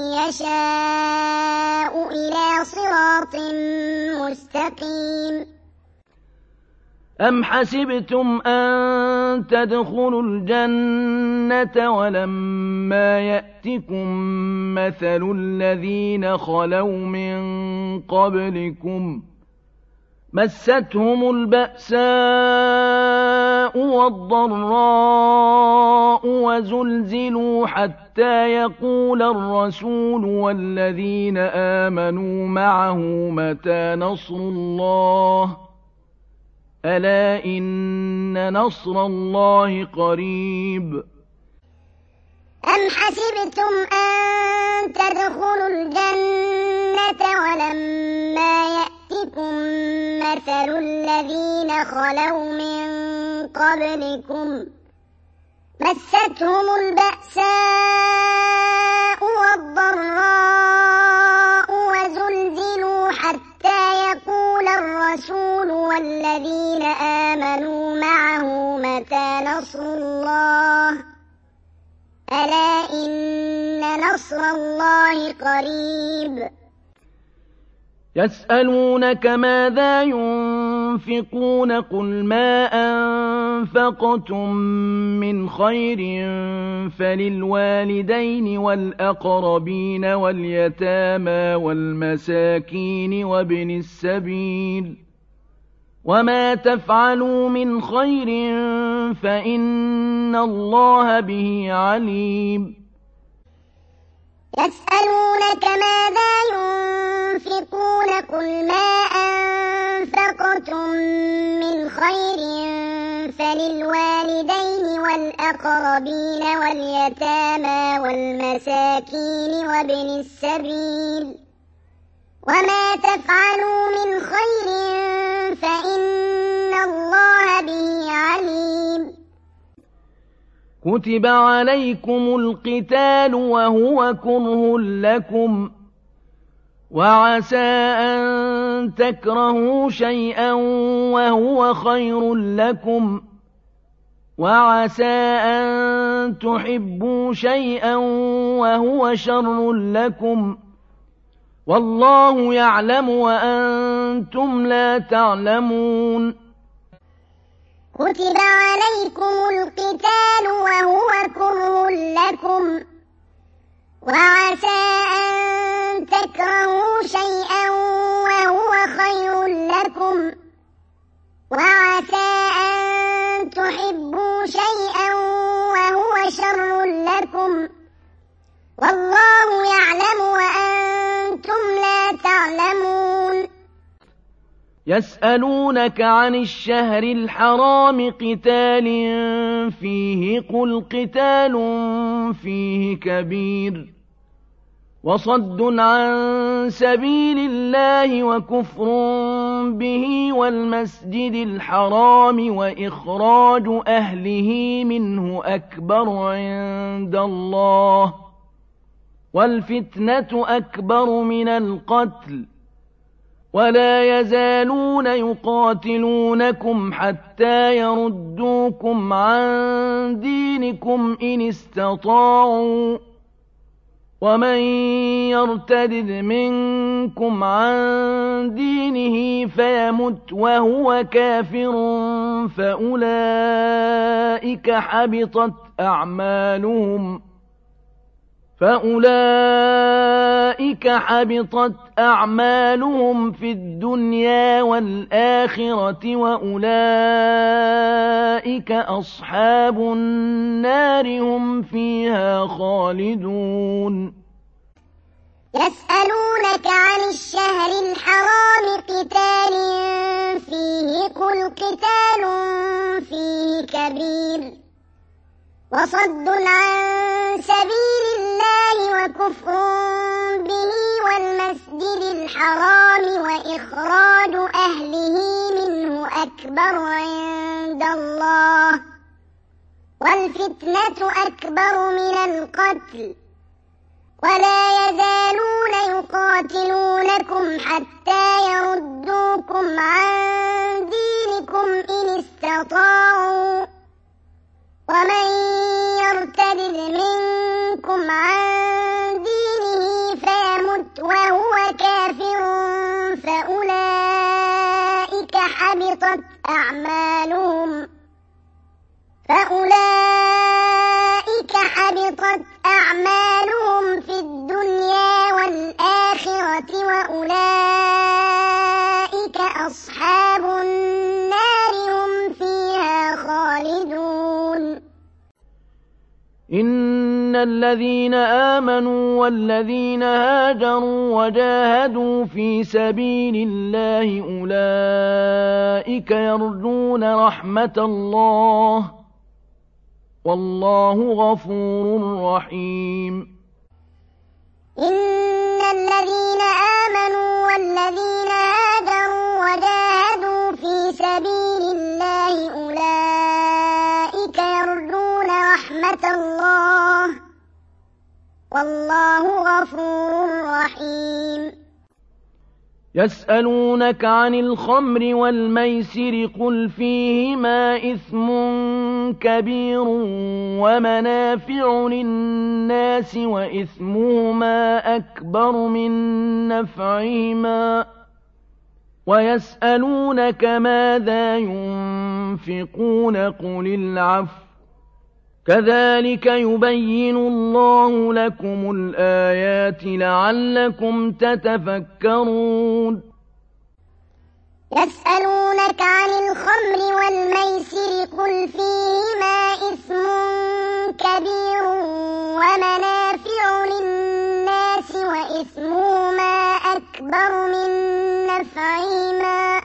يشاء إلى صراط مستقيم أم حسبتم أن تدخلوا الجنة ولما يأتكم مثل الذين خلوا من قبلكم مستهم البأساء والضراء وزلزلوا حتى يقول الرسول والذين آمنوا معه متى نصر الله ألا إن نصر الله قريب أم حسبتم أن تدخلوا الجنة ولما يأتكم مثل الذين خلوا من قبلكم مستهم البأساء والضراء وزلزلوا حتى يقول الرسول والذين آمنوا معه متى نصر الله ألا إن نصر الله قريب يسألونك ماذا ينفقون قل ما أنفقتم من خير فللوالدين والأقربين واليتامى والمساكين وابن السبيل وما تفعلوا من خير فإن الله به عليم يسألونك ماذا ينفقون قل ما أنفقتم من خير فللوالدين والأقربين واليتامى والمساكين وابن السبيل وما تفعلوا من خير فإن الله به عليم كتب عليكم القتال وهو كره لكم وعسى أن تكرهوا شيئا وهو خير لكم وعسى أن تحبوا شيئا وهو شر لكم والله يعلم وأنتم لا تعلمون كتب عليكم القتال وهو كره لكم وعسى أن تكرهوا شيئا وهو خير لكم وعسى أن تحبوا شيئا وهو شر لكم والله يعلم وأنتم لا تعلمون يسألونك عن الشهر الحرام قتال فيه قل قتال فيه كبير وصد عن سبيل الله وكفر به والمسجد الحرام وإخراج أهله منه أكبر عند الله والفتنة أكبر من القتل ولا يزالون يقاتلونكم حتى يردوكم عن دينكم إن استطاعوا ومن يرتد منكم عن دينه فيمت وهو كافر فأولئك حبطت أعمالهم في الدنيا والآخرة وأولئك أصحاب النار هم فيها خالدون يسألونك عن الشهر الحرام قتال فيه قل قتال فيه كبير وصد عن سبيل الله وكفر به والمسجد الحرام وإخراج أهله منه أكبر عند الله والفتنة أكبر من القتل ولا يزالون يقاتلونكم حتى يردوكم عن دينكم إن استطاعوا ومن يرتد منكم عن دينه فيمت وهو كافر فأولئك حبطت أعمالهم في الدنيا والآخرة وأولئك أصحاب النار هم فيها خالدون إن الذين آمنوا والذين هاجروا وجاهدوا في سبيل الله أولئك يرجون رحمة الله والله غفور رحيم إن الذين آمنوا والذين هاجروا وجاهدوا في سبيل الله أولئك يرجون رحمة الله والله غفور رحيم يسألونك عن الخمر والميسر قل فيهما إثم كبير ومنافع للناس وإثمهما أكبر من نفعهما ويسألونك ماذا ينفقون قل العفو كذلك يبين الله لكم الآيات لعلكم تتفكرون يسألونك عن الخمر والميسر قل فيهما إثم كبير ومنافع للناس وإثمهما أكبر من نفعهما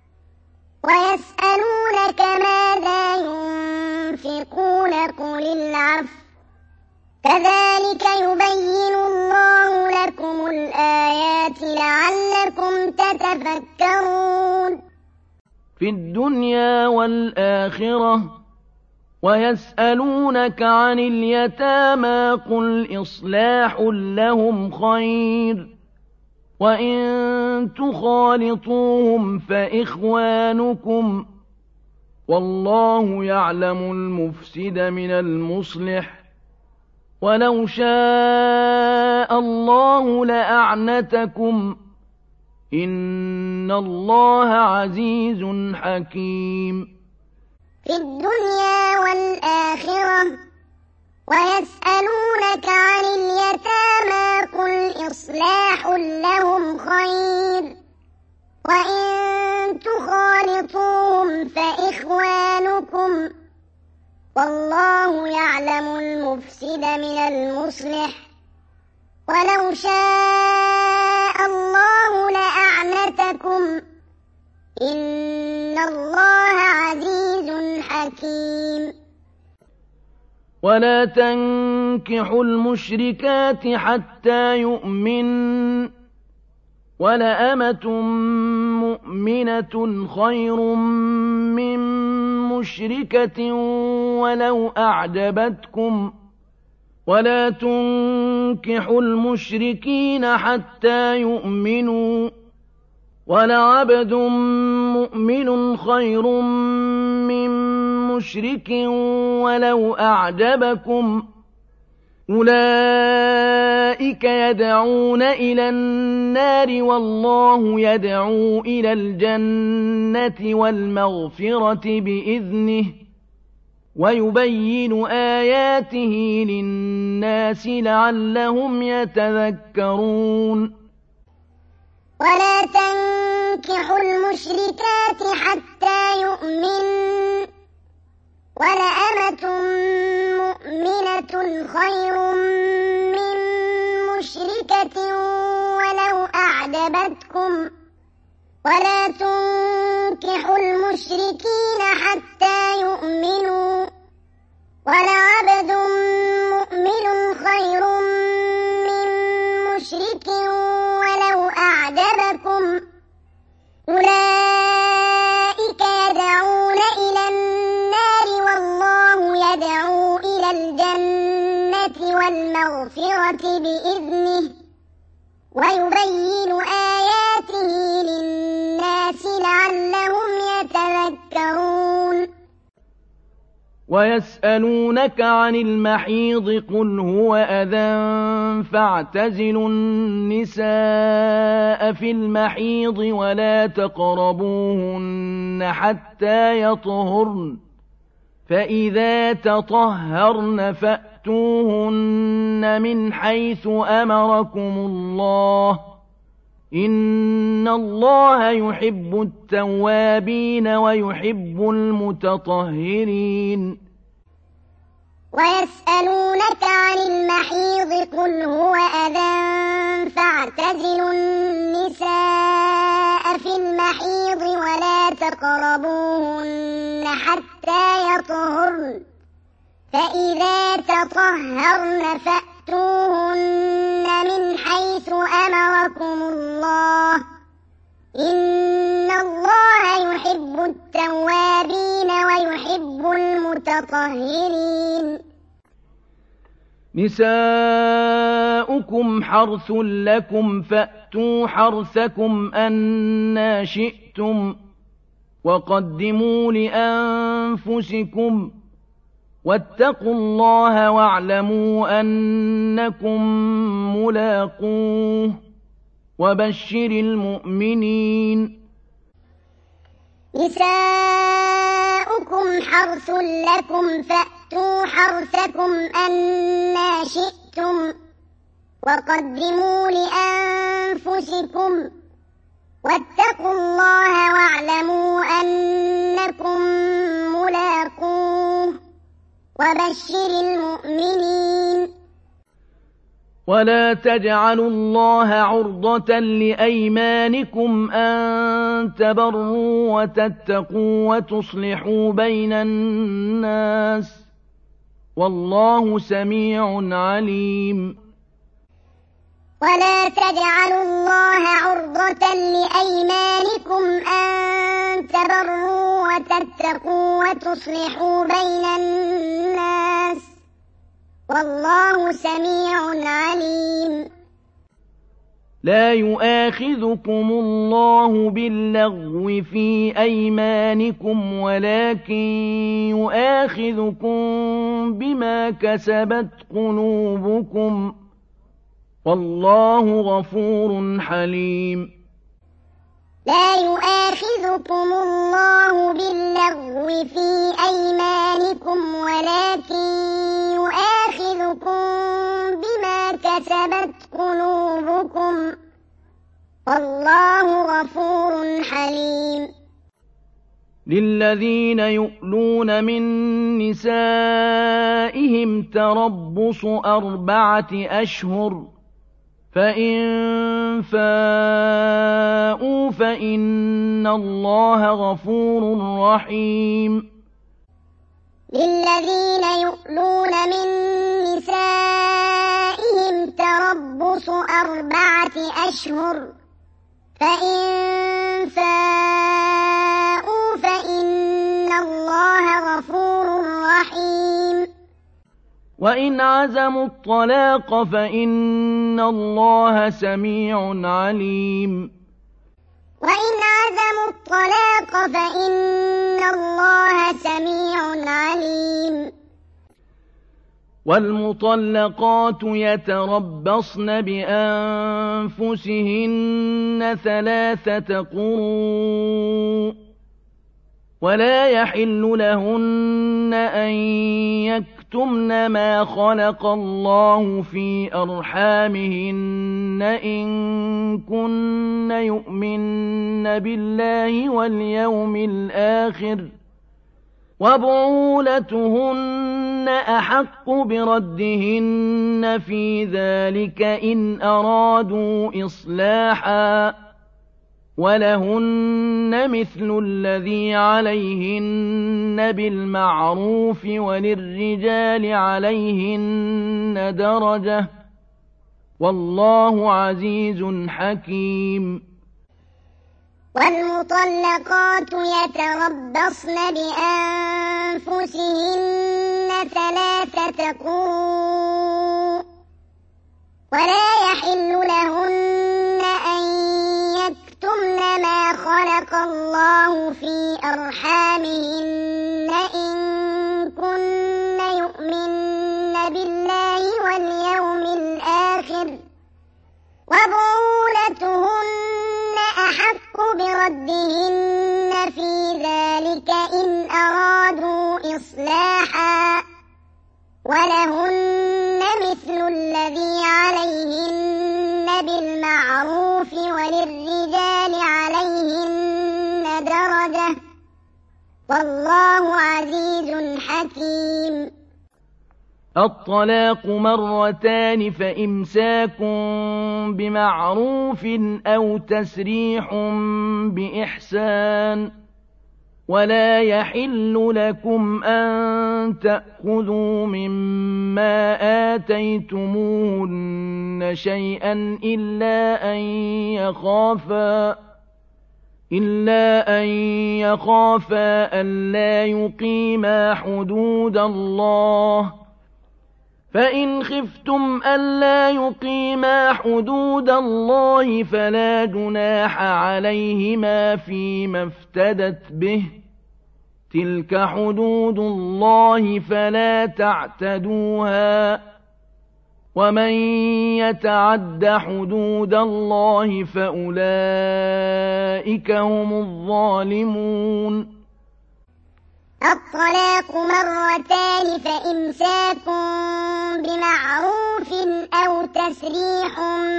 ويسألونك ماذا ينفقون قل العفو كذلك يبين الله لكم الآيات لعلكم تتفكرون في الدنيا والآخرة ويسألونك عن اليتامى قل إصلاح لهم خير وإن تخالطوهم فإخوانكم والله يعلم المفسد من المصلح ولو شاء الله لأعنتكم إن الله عزيز حكيم في الدنيا والآخرة ويسألونك عن اليتامى قل إصلاح لهم خير وإن تخالطوهم فإخوانكم والله يعلم المفسد من المصلح ولو شاء الله لأعنتكم إن الله عزيز حكيم ولا تنكحوا المشركات حتى يؤمن ولأمة مؤمنة خير من مشركة ولو أعجبتكم ولا تنكحوا المشركين حتى يؤمنوا ولعبد مؤمن خير من مشرك ولو أعجبكم أولئك يدعون إلى النار والله يدعو إلى الجنة والمغفرة بإذنه ويبين آياته للناس لعلهم يتذكرون ولا تنكحوا المشركات حتى يؤمنوا ولأمة مؤمنة خير من مشركة ولو أعجبتكم ولا تنكحوا المشركين حتى يؤمنوا ولعبد مؤمن خير من مشرك ولو أعجبكم أولئك يدعون إلى النار والله يدعو إلى الجنة والمغفرة بإذنه ويبين آياته للناس لعلهم يتذكرون ويسألونك عن المحيض قل هو أذى فاعتزلوا النساء في المحيض ولا تقربوهن حتى يطهرن فإذا تطهرن فأتوهن من حيث أمركم الله إن الله يحب التوابين ويحب المتطهرين ويسألونك عن المحيض قل هو أذى فاعتزلوا النساء في المحيض ولا تقربوهن حتى يطهرن فإذا تطهرن فأتوهن من حيث أمركم الله إن الله يحب التوابين ويحب المتطهرين نساؤكم حرث لكم فأتوا حرثكم أنى شئتم وقدموا لأنفسكم واتقوا الله واعلموا أنكم ملاقوه وبشر المؤمنين. نساؤكم حرث لكم فأتوا حرثكم أنى شئتم وقدموا لأنفسكم واتقوا الله واعلموا أنكم ملاقوه وبشر المؤمنين. ولا تجعلوا الله عرضة لأيمانكم أن تبروا وتتقوا وتصلحوا بين الناس والله سميع عليم. ولا تجعلوا الله عرضة لأيمانكم أن تبروا وتتقوا وتصلحوا بين الناس والله سميع عليم. لا يؤاخذكم الله باللغو في أيمانكم ولكن يؤاخذكم بما كسبت قلوبكم والله غفور حليم. لا يؤاخذكم الله باللغو في أيمانكم ولكن يؤاخذكم بما كسبت قلوبكم والله غفور حليم. للذين يؤلون من نسائهم تربص 4 أشهر فإن فاءوا فإن الله غفور رحيم. للذين يؤلون من نسائهم تربص 4 أشهر فإن فاءوا فإن الله غفور رحيم. وإن عزموا الطلاق فإن الله سميع عليم. وإن عزموا الطلاق فإن الله سميع عليم. والمطلقات يتربصن بأنفسهن 3 قروء ولا يحل لهن أن يكتمن ما خلق الله في أرحامهن إن كن يؤمن بالله واليوم الآخر وبعولتهن أحق بردهن في ذلك إن أرادوا إصلاحا ولهن مثل الذي عليهن بالمعروف وللرجال عليهن درجة والله عزيز حكيم. والمطلقات يتربصن بأنفسهن 3 قروء ولا يحل لهن أن يكتمن ما خلق الله في أرحامهن إن كن يؤمن بالله واليوم الآخر وبعولتهن أحق بردهن في ذلك إن أرادوا إصلاحا ولهن مثل الذي عليهن بالمعروف وللرجال عليهن درجة والله عزيز حكيم. الطلاق 2 فإمساك بمعروف أو تسريح بإحسان ولا يحل لكم أن تأخذوا مما آتيتموهن شيئا إلا أن يخافا ألا يقيما حدود الله فإن خفتم ألا يقيما حدود الله فلا جناح عليهما فيما افتدت به تلك حدود الله فلا تعتدوها ومن يتعد حدود الله فأولئك هم الظالمون الطلاق مرتان فإمساك بمعروف أو تسريح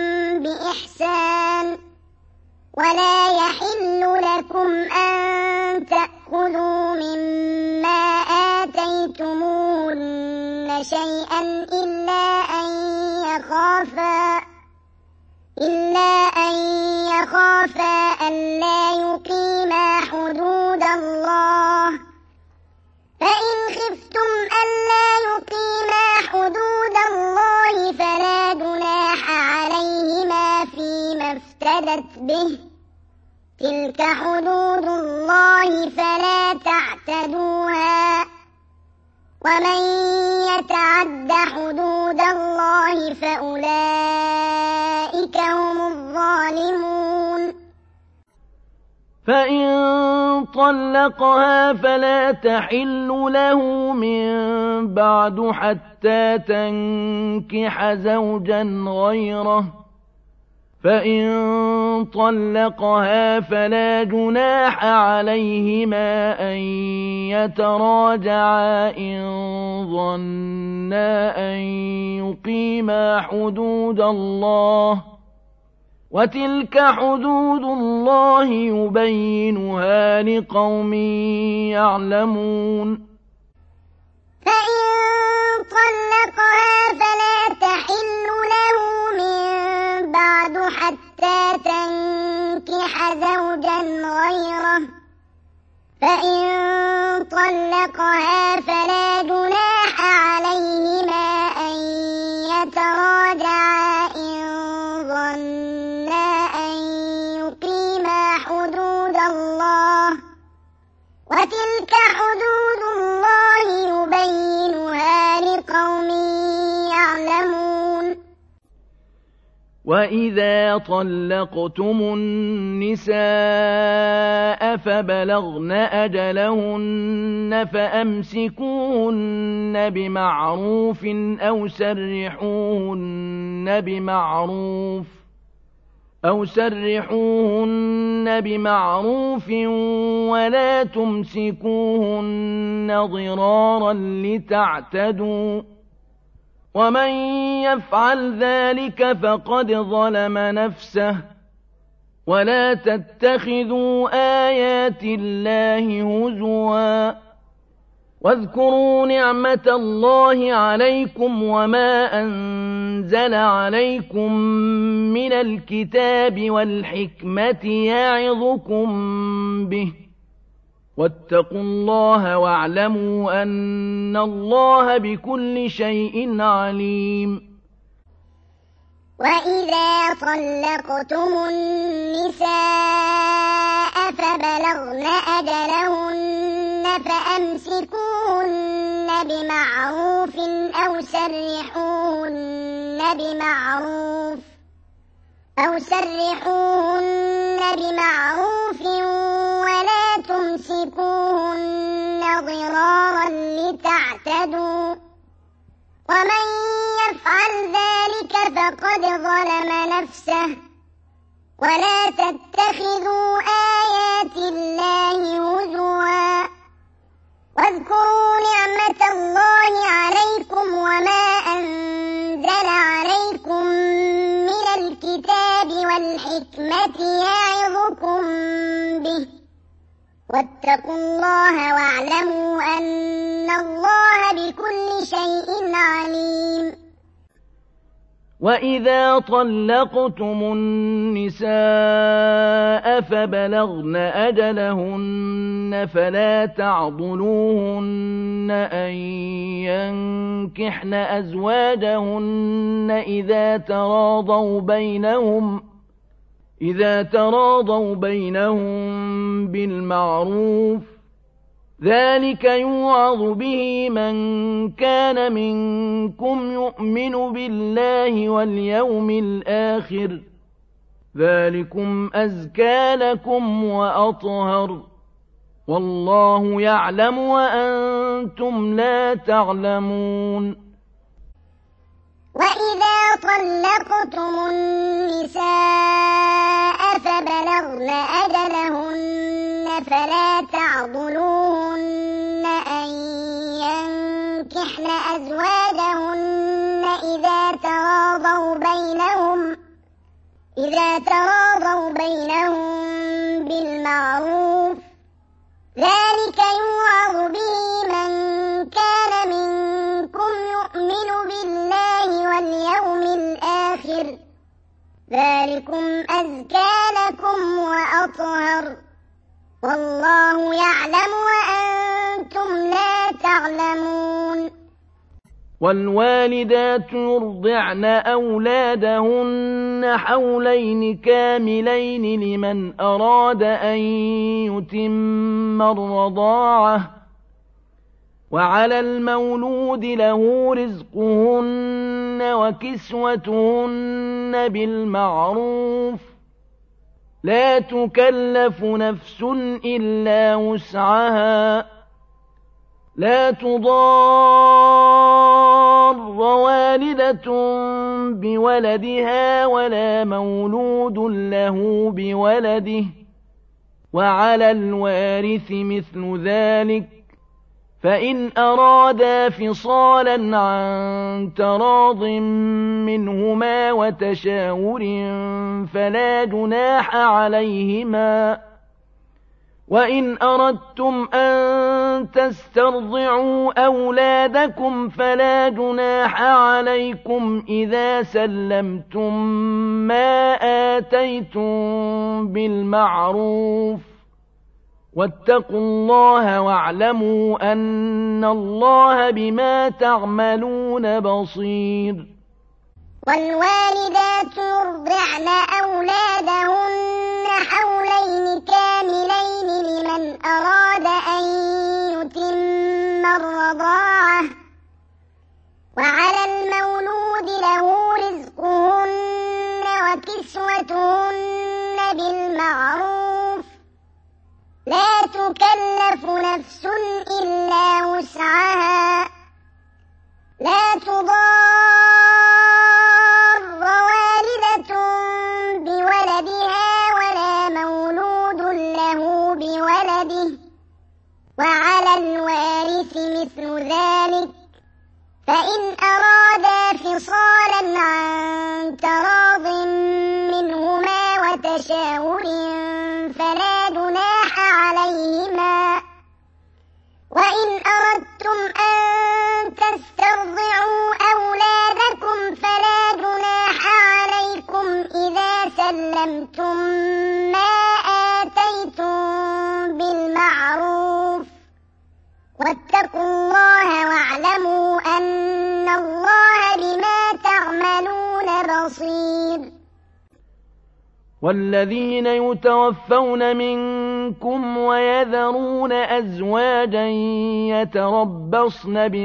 بإحسان ولا يحل لكم أن تأخذوا مما آتيتموهن شيئا إلا أن يخافا ألا يقيما حدود الله فإن خفتم ألا يقيما حدود الله فلا جناح عليهما فيما افتدت به تلك حدود الله فلا تعتدوها ومن يتعد حدود الله فأولئك هم الظالمون فإن طلقها فلا تحل له من بعد حتى تنكح زوجا غيره فإن طلقها فلا جناح عليهما أن يتراجعا إن ظنا أن يقيما حدود الله وتلك حدود الله يبينها لقوم يعلمون فإن طلقها فلا تحل له من بعد حتى تنكح زوجا غيره فإن طلقها فلا جناح عليهما أن يتراجعا إن ظنا أن يقيما حدود الله وتلك حدود الله يبينها لقوم يعلمون وإذا طلقتم النساء فبلغن أجلهن فأمسكوهن بمعروف أو سرحوهن بمعروف ولا تمسكوهن ضرارا لتعتدوا ومن يفعل ذلك فقد ظلم نفسه ولا تتخذوا آيات الله هزوا واذكروا نعمة الله عليكم وما أنزل عليكم من الكتاب والحكمة يعظكم به واتقوا الله واعلموا أن الله بكل شيء عليم وإذا طلقتم النساء فبلغن أجلهن فأمسكوهن بمعروف أو سرحوهن بمعروف ولا تمسكوهن ضرارا لتعتدوا ومن يفعل ذلك فقد ظلم نفسه ولا تتخذوا آيات الله هزوا واذكروا نعمة الله عليكم وما أنزل عليكم من الكتاب والحكمة يعظكم به واتقوا الله واعلموا أن الله بكل شيء عليم وإذا طلقتم النساء فبلغن أجلهن فلا تعضلوهن أن ينكحن أزواجهن إذا تراضوا بينهم بالمعروف ذلك يوعظ به من كان منكم يؤمن بالله واليوم الآخر ذلكم أزكى لكم وأطهر والله يعلم وأنتم لا تعلمون وإذا طلقتم النساء فبلغن أجلهن فلا تعضلوهن أن ينكحن أزواجهن إذا تراضوا بينهم بالمعروف ذلك يوعظ به من كان منكم يؤمن بالله واليوم الآخر ذلكم أزكى لكم وأطهر والله يعلم وأنتم لا تعلمون والوالدات يرضعن أولادهن حولين كاملين لمن أراد أن يتم الرضاعة وعلى المولود له رزقهن وكسوتهن بالمعروف لا تكلف نفس إلا وسعها لا تضار والدة بولدها ولا مولود له بولده وعلى الوارث مثل ذلك فإن أرادا فصالا عن تراض منهما وتشاور فلا جناح عليهما وإن أردتم أن تسترضعوا أولادكم فلا جناح عليكم إذا سلمتم ما آتيتم بالمعروف واتقوا الله واعلموا أن الله بما تعملون بصير والوالدات يرضعن أولادهن حولين كاملين لمن أراد أن يتم الرضاعة وعلى المولود له رزقهن وكسوتهن بالمعروف لا تكلف نفس إلا وسعها لا تضار والدة بولدها ولا مولود له بولده وعلى الوارث مثل ذلك فإن أرادا فصالا عن تراض منهما وتشاور فلا جناح عليهما وإن أردتم أن تسترضعوا أولادكم فلا جناح عليكم إذا سلمتم ما آتيتم بالمعروف واتقوا الله واعلموا أن الله بما تعملون بصير والذين يتوفون منكم ويذرون أزواجا يتربصن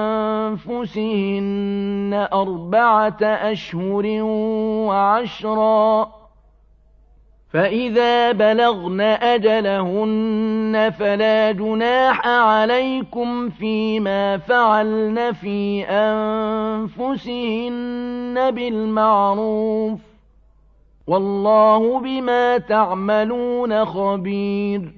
بأنفسهن 4 أشهر و10 فإذا بلغن أجلهن فلا جناح عليكم فيما فعلن في أنفسهن بالمعروف والله بما تعملون خبير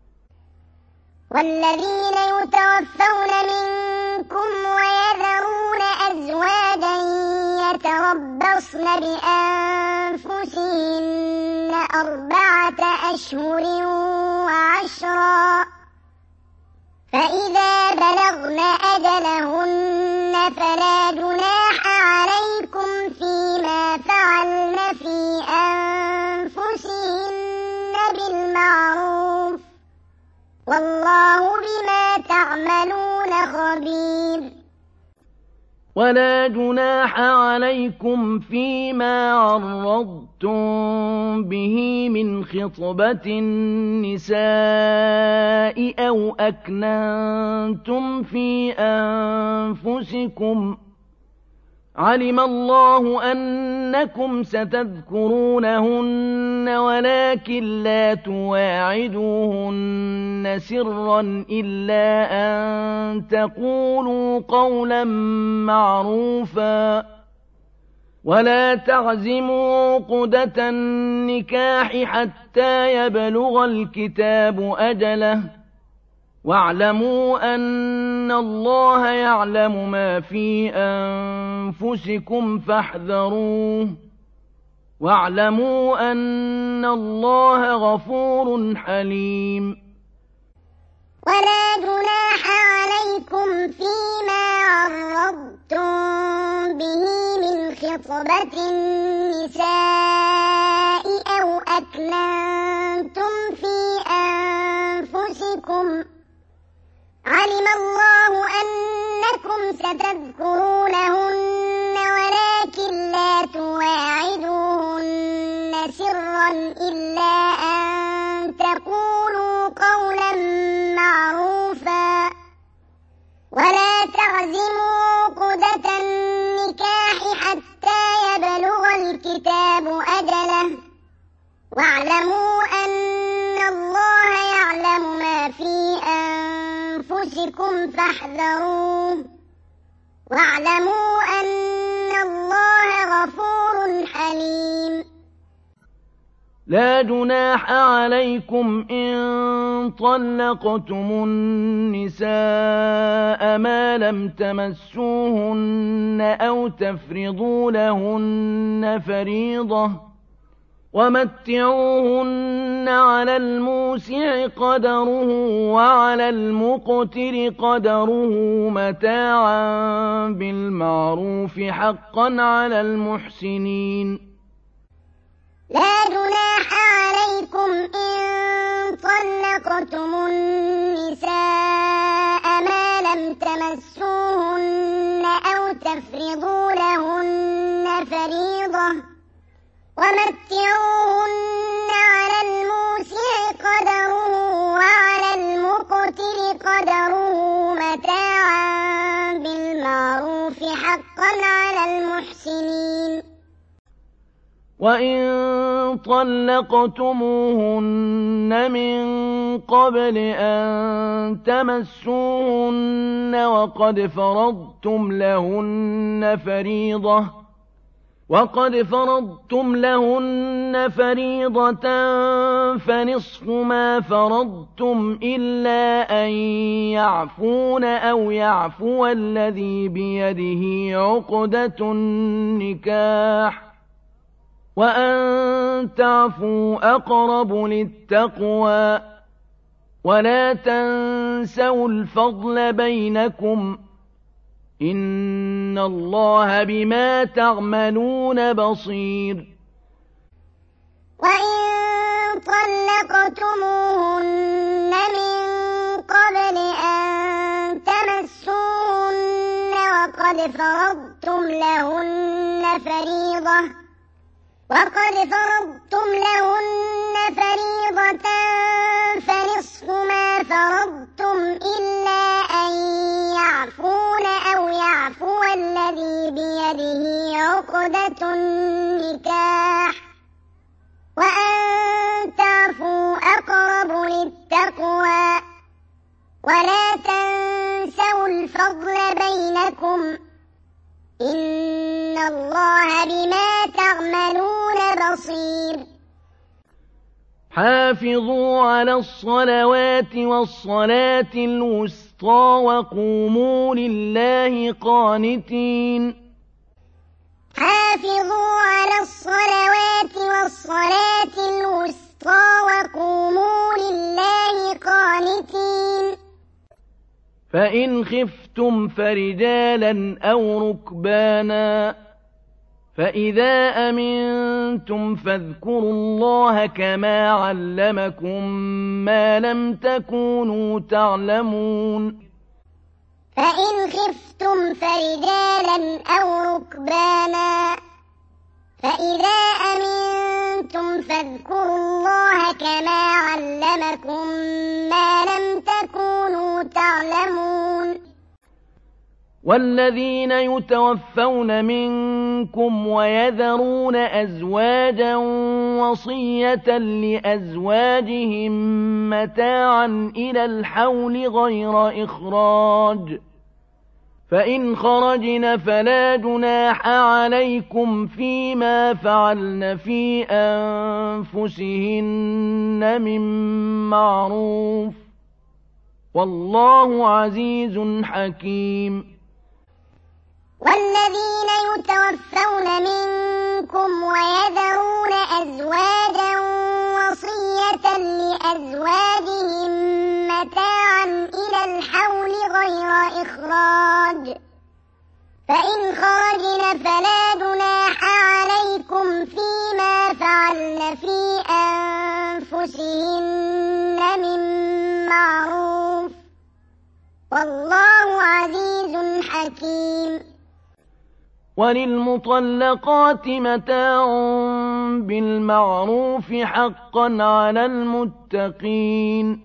والذين يتوفون منكم ويذرون أزواجا يتربصن بأنفسهن 4 أشهر و10 فإذا بلغن أجلهن فلا جناح عليكم فيما فعلن في أنفسهن بالمعروف والله بما تعملون خبير ولا جناح عليكم فيما عرضتم به من خطبة النساء أو أكننتم في أنفسكم علم الله أنكم ستذكرونهن ولكن لا تواعدوهن سرا إلا أن تقولوا قولا معروفا ولا تعزموا عقدة النكاح حتى يبلغ الكتاب أجله واعلموا أن الله يعلم ما في أنفسكم فاحذروه واعلموا أن الله غفور حليم ولا جناح عليكم فيما عرضتم به من خطبة النساء أو أكننتم في أنفسكم علم الله أنكم ستذكرونهن ولكن لا تواعدوهن سرا إلا أن تقولوا قولا معروفا ولا تعزموا عقدة النكاح حتى يبلغ الكتاب أجله واعلموا أن الله يعلم ما في أنفسكم فاحذروه واعلموا أن الله غفور حليم لا جناح عليكم إن طلقتم النساء ما لم تمسوهن أو تفرضوا لهن فريضة ومتعوهن على الموسع قدره وعلى المقتر قدره متاعا بالمعروف حقا على المحسنين لا جناح عليكم إن طلقتم النساء ما لم تمسوهن أو تفرضوا لهن فريضة ومتعوهن على الموسع قدره وعلى المقتر قدره متاعا بالمعروف حقا على المحسنين وإن طلقتموهن من قبل أن تمسوهن وقد فرضتم لهن فريضة فنصف ما فرضتم إلا أن يعفون أو يعفو الذي بيده عقدة النكاح وأن تعفوا أقرب للتقوى ولا تنسوا الفضل بينكم إن الله بما تعملون بصير وإن طلقتموهن من قبل أن تمسوهن وقد فرضتم لهن فريضة فنصف ما فرضتم إلا أن يعفون أو يعفو الذي بيده عقدة النكاح وأن تعفوا أقرب للتقوى ولا تنسوا الفضل بينكم إن الله بما تعملون بصير حافظوا على الصلوات والصلاة الوسطى وقوموا لله قانتين حافظوا على الصلوات والصلاة الوسطى وقوموا لله قانتين فإن خفتم فرجالا أو ركبانا فإذا أمنتم فاذكروا الله كما علمكم ما لم تكونوا تعلمون فإن خفتم فرجالا أو ركبانا فإذا أمنتم فاذكروا الله كما علمكم ما لم تكونوا تعلمون والذين يتوفون منكم ويذرون أزواجا وصية لأزواجهم متاعا إلى الحول غير إخراج فإن خرجن فلا جناح عليكم فيما فعلن في أنفسهن من معروف والله عزيز حكيم والذين يتوفون منكم ويذرون أزواجا وصية لأزواجهم متاعا إلى الحول غير إخراج فإن خرجن فلا جناح عليكم فيما فعلن في أنفسهن من معروف والله عزيز حكيم وللمطلقات متاع بالمعروف حقا على المتقين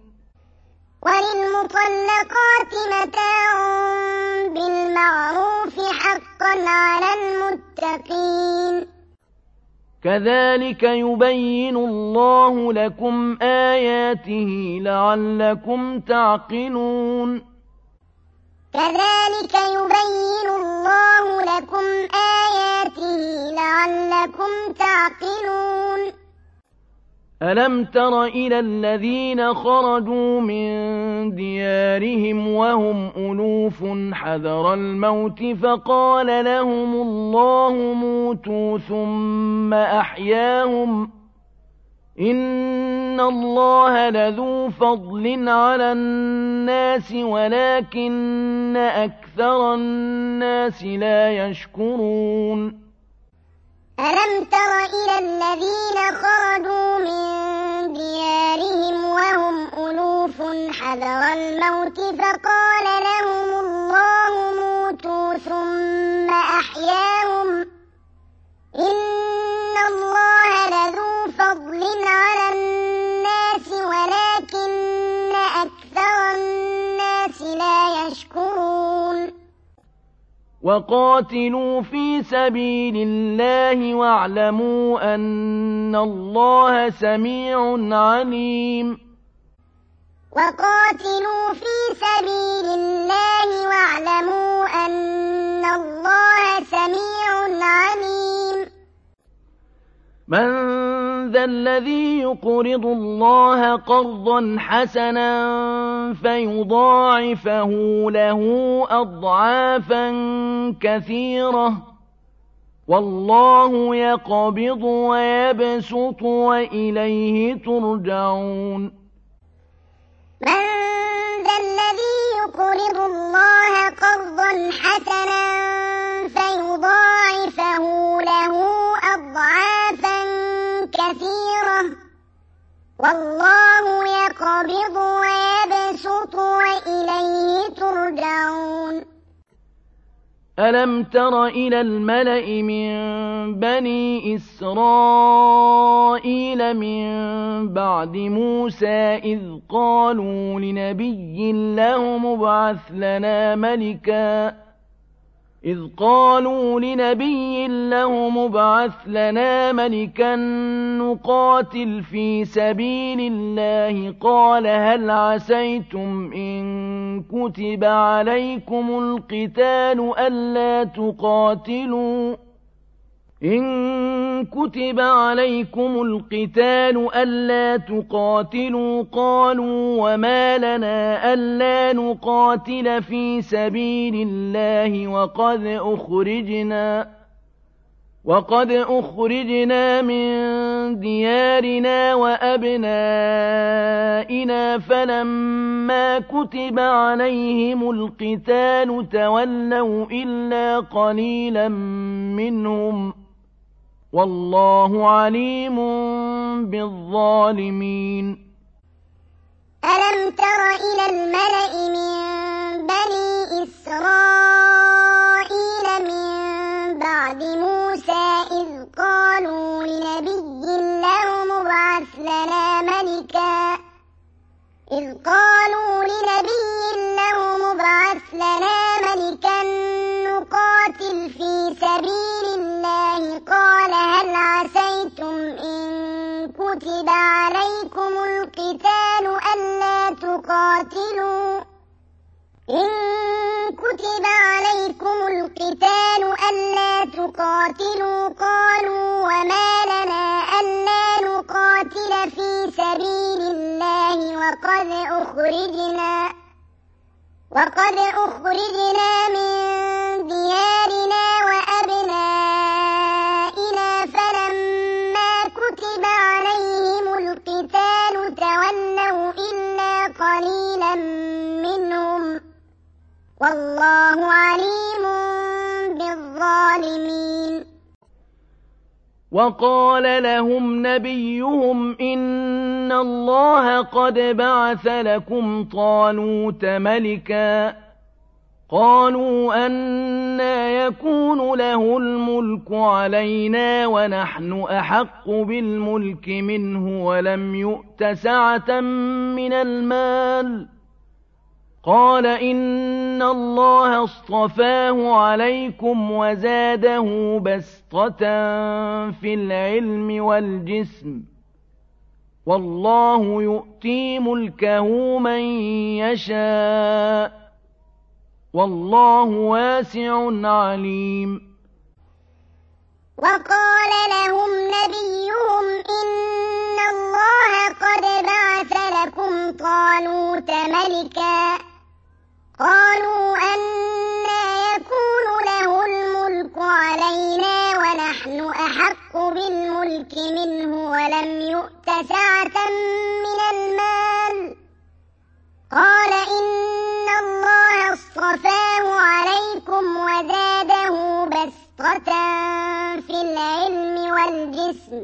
وللمطلقات متاع بالمعروف حقا على المتقين كذلك يبين الله لكم آياته لعلكم تعقلون كذلك يبين الله لكم آياته لعلكم تعقلون ألم تر إلى الذين خرجوا من ديارهم وهم ألوف حذر الموت فقال لهم الله موتوا ثم أحياهم إن الله لذو فضل على الناس ولكن أكثر الناس لا يشكرون ألم تر إلى الذين خرجوا من ديارهم وهم ألوف حذر الموت فقال لهم الله موتوا ثم أحياهم إن الله لذو فضل على الناس ولكن أكثر الناس لا يشكرون وقاتلوا في سبيل الله واعلموا أن الله سميع عليم وقاتلوا في سبيل الله واعلموا أن الله سميع عليم من ذا الذي يقرض الله قرضا حسنا فيضاعفه له أضعافا كثيرة والله يقبض ويبسط وإليه ترجعون من ذا الذي يقرض الله قرضا حسنا فيضاعفه له أضعافا كثيرة والله يقبض ويبسط وإليه ترجعون ألم تر إلى الملأ من بني إسرائيل من بعد موسى إذ قالوا لنبي له مبعث لنا ملكا نقاتل في سبيل الله قال هل عسيتم إن كتب عليكم القتال ألا تقاتلوا قالوا وما لنا ألا نقاتل في سبيل الله وقد أخرجنا من ديارنا وأبنائنا فلما كتب عليهم القتال تولوا إلا قليلا منهم والله عليم بالظالمين ألم تر إلى الملأ من بني إسرائيل إن كتب عليكم القتال ألا تقاتلوا قالوا وما لنا ألا نقاتل في سبيل الله وقد أخرجنا من ديارنا وأبنائنا فلما كتب عليهم القتال تولوا إلا قليلا منهم والله عليم بالظالمين. وقال لهم نبيهم إن الله قد بعث لكم طالوت ملكا قالوا أنى يكون له الملك علينا ونحن أحق بالملك منه ولم يؤت سعة من المال قال إن الله اصطفاه عليكم وزاده بسطة في العلم والجسم والله يؤتي ملكه من يشاء والله واسع عليم. وقال لهم نبيهم إن الله قد بعث لكم طالوت ملكا قالوا أنى يكون له الملك علينا ونحن أحق بالملك منه ولم يؤت سعة من المال قال إن الله اصطفاه عليكم وزاده بسطة في العلم والجسم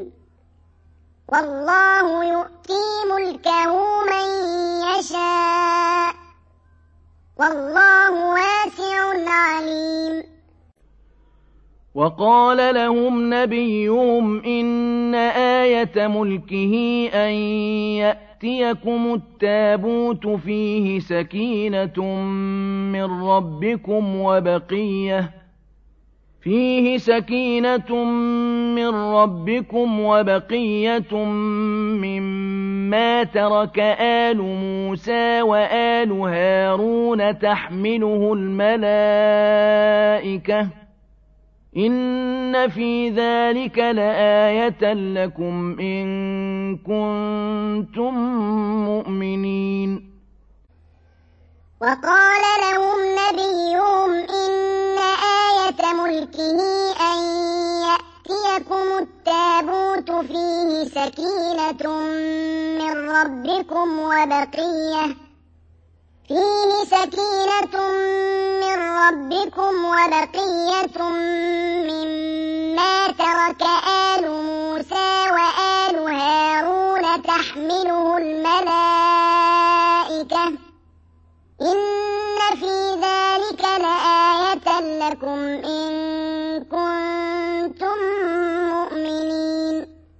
والله يؤتي ملكه من يشاء والله واسع عليم. وقال لهم نبيهم إن آية ملكه أن يأتيكم التابوت فيه سكينة من ربكم وبقية مما ترك آل موسى وآل هارون تحمله الملائكة إن في ذلك لآية لكم إن كنتم مؤمنين. وقال لهم نبيهم إن آية ملكه أن يأتيكم التابوت فيه سكينة من ربكم وبقية مما ترك آل موسى وآل هارون تحمله الملائكة إن في ذلك لآية لكم إن كنتم مؤمنين.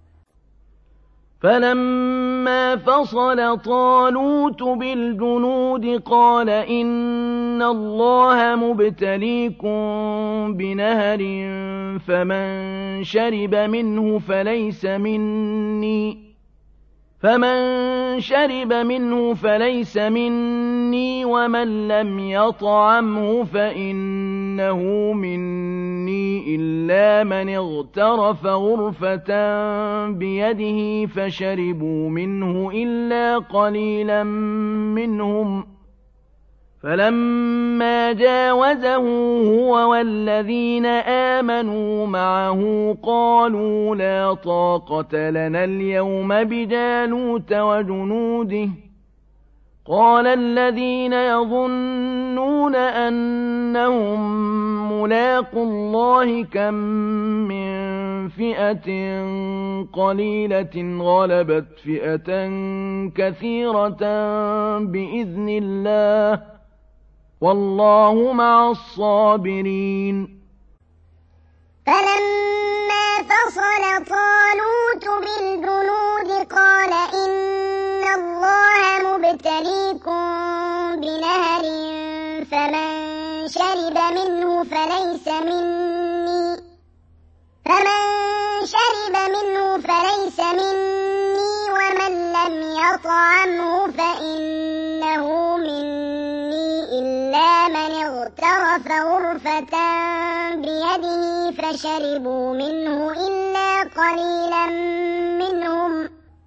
فلما فصل طالوت بالجنود قال إن الله مبتليكم بنهر فمن شرب منه فليس مني ومن لم يطعمه فإنه مني إلا من اغترف غرفة بيده فشربوا منه إلا قليلا منهم فلما جاوزه هو والذين آمنوا معه قالوا لا طاقة لنا اليوم بجالوت وجنوده قال الذين يظنون أنهم ملاقو الله كم من فئة قليلة غلبت فئة كثيرة بإذن الله والله مع الصابرين. فلما فصل طالوت بالجنود قال إن الله مبتليكم بنهر فمن شرب منه فليس مني ومن لم يطعمه فإنه مني من اغترف غرفة بيده فشربوا منه إلا قليلا منهم،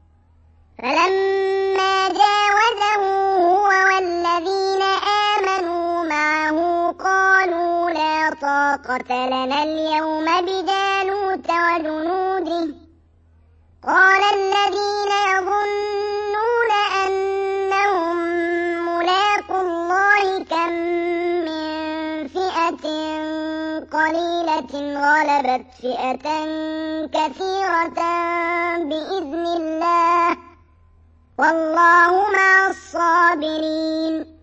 فلما جاوزه هو والذين آمنوا معه قالوا لا طاقة لنا اليوم بجالوت وجنوده. قال الذين يظنون أنهم ملاقو الله كم من فئة قليلة غلبت فئة كثيرة بإذن الله والله مع الصابرين.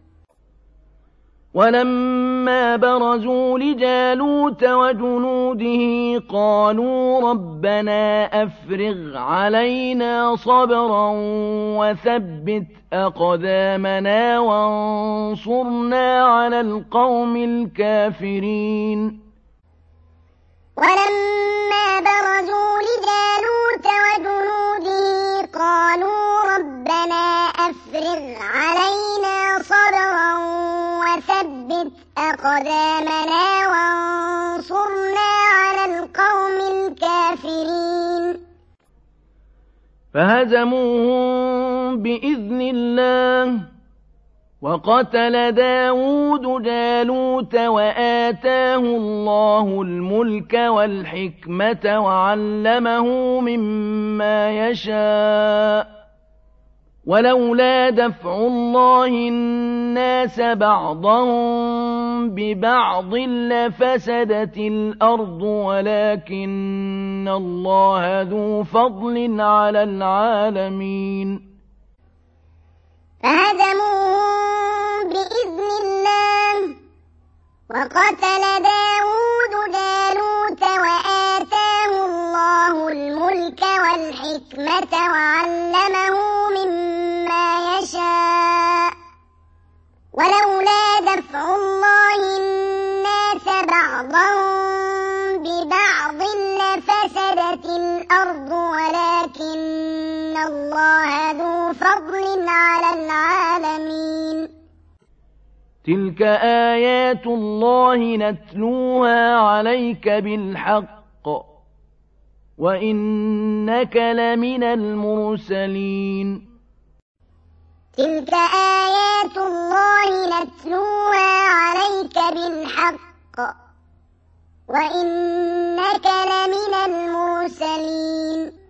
ولما برزوا لجالوت وجنوده قالوا ربنا أفرغ علينا صبرا وثبت أقدامنا وانصرنا على القوم الكافرين. ولما برزوا لجالوت وجنوده قالوا ربنا أفرغ علينا صبرا وثبت أقدامنا وانصرنا على القوم الكافرين. فهزموهم بإذن الله وقتل داود جالوت وآتاه الله الملك والحكمة وعلمه مما يشاء ولولا دفع الله الناس بعضهم ببعض لفسدت الأرض ولكن الله ذو فضل على العالمين. فهزموهم بإذن الله وقتل داود جالوت وآتاه الله الملك والحكمة وعلمه مما يشاء ولولا دفع الله الناس بعضهم ببعض لفسدت الأرض ولكن الله ذو فضل على العالمين. تلك آيات الله نتلوها عليك بالحق وإنك لمن المرسلين. تلك آيات الله نتلوها عليك بالحق وإنك لمن المرسلين.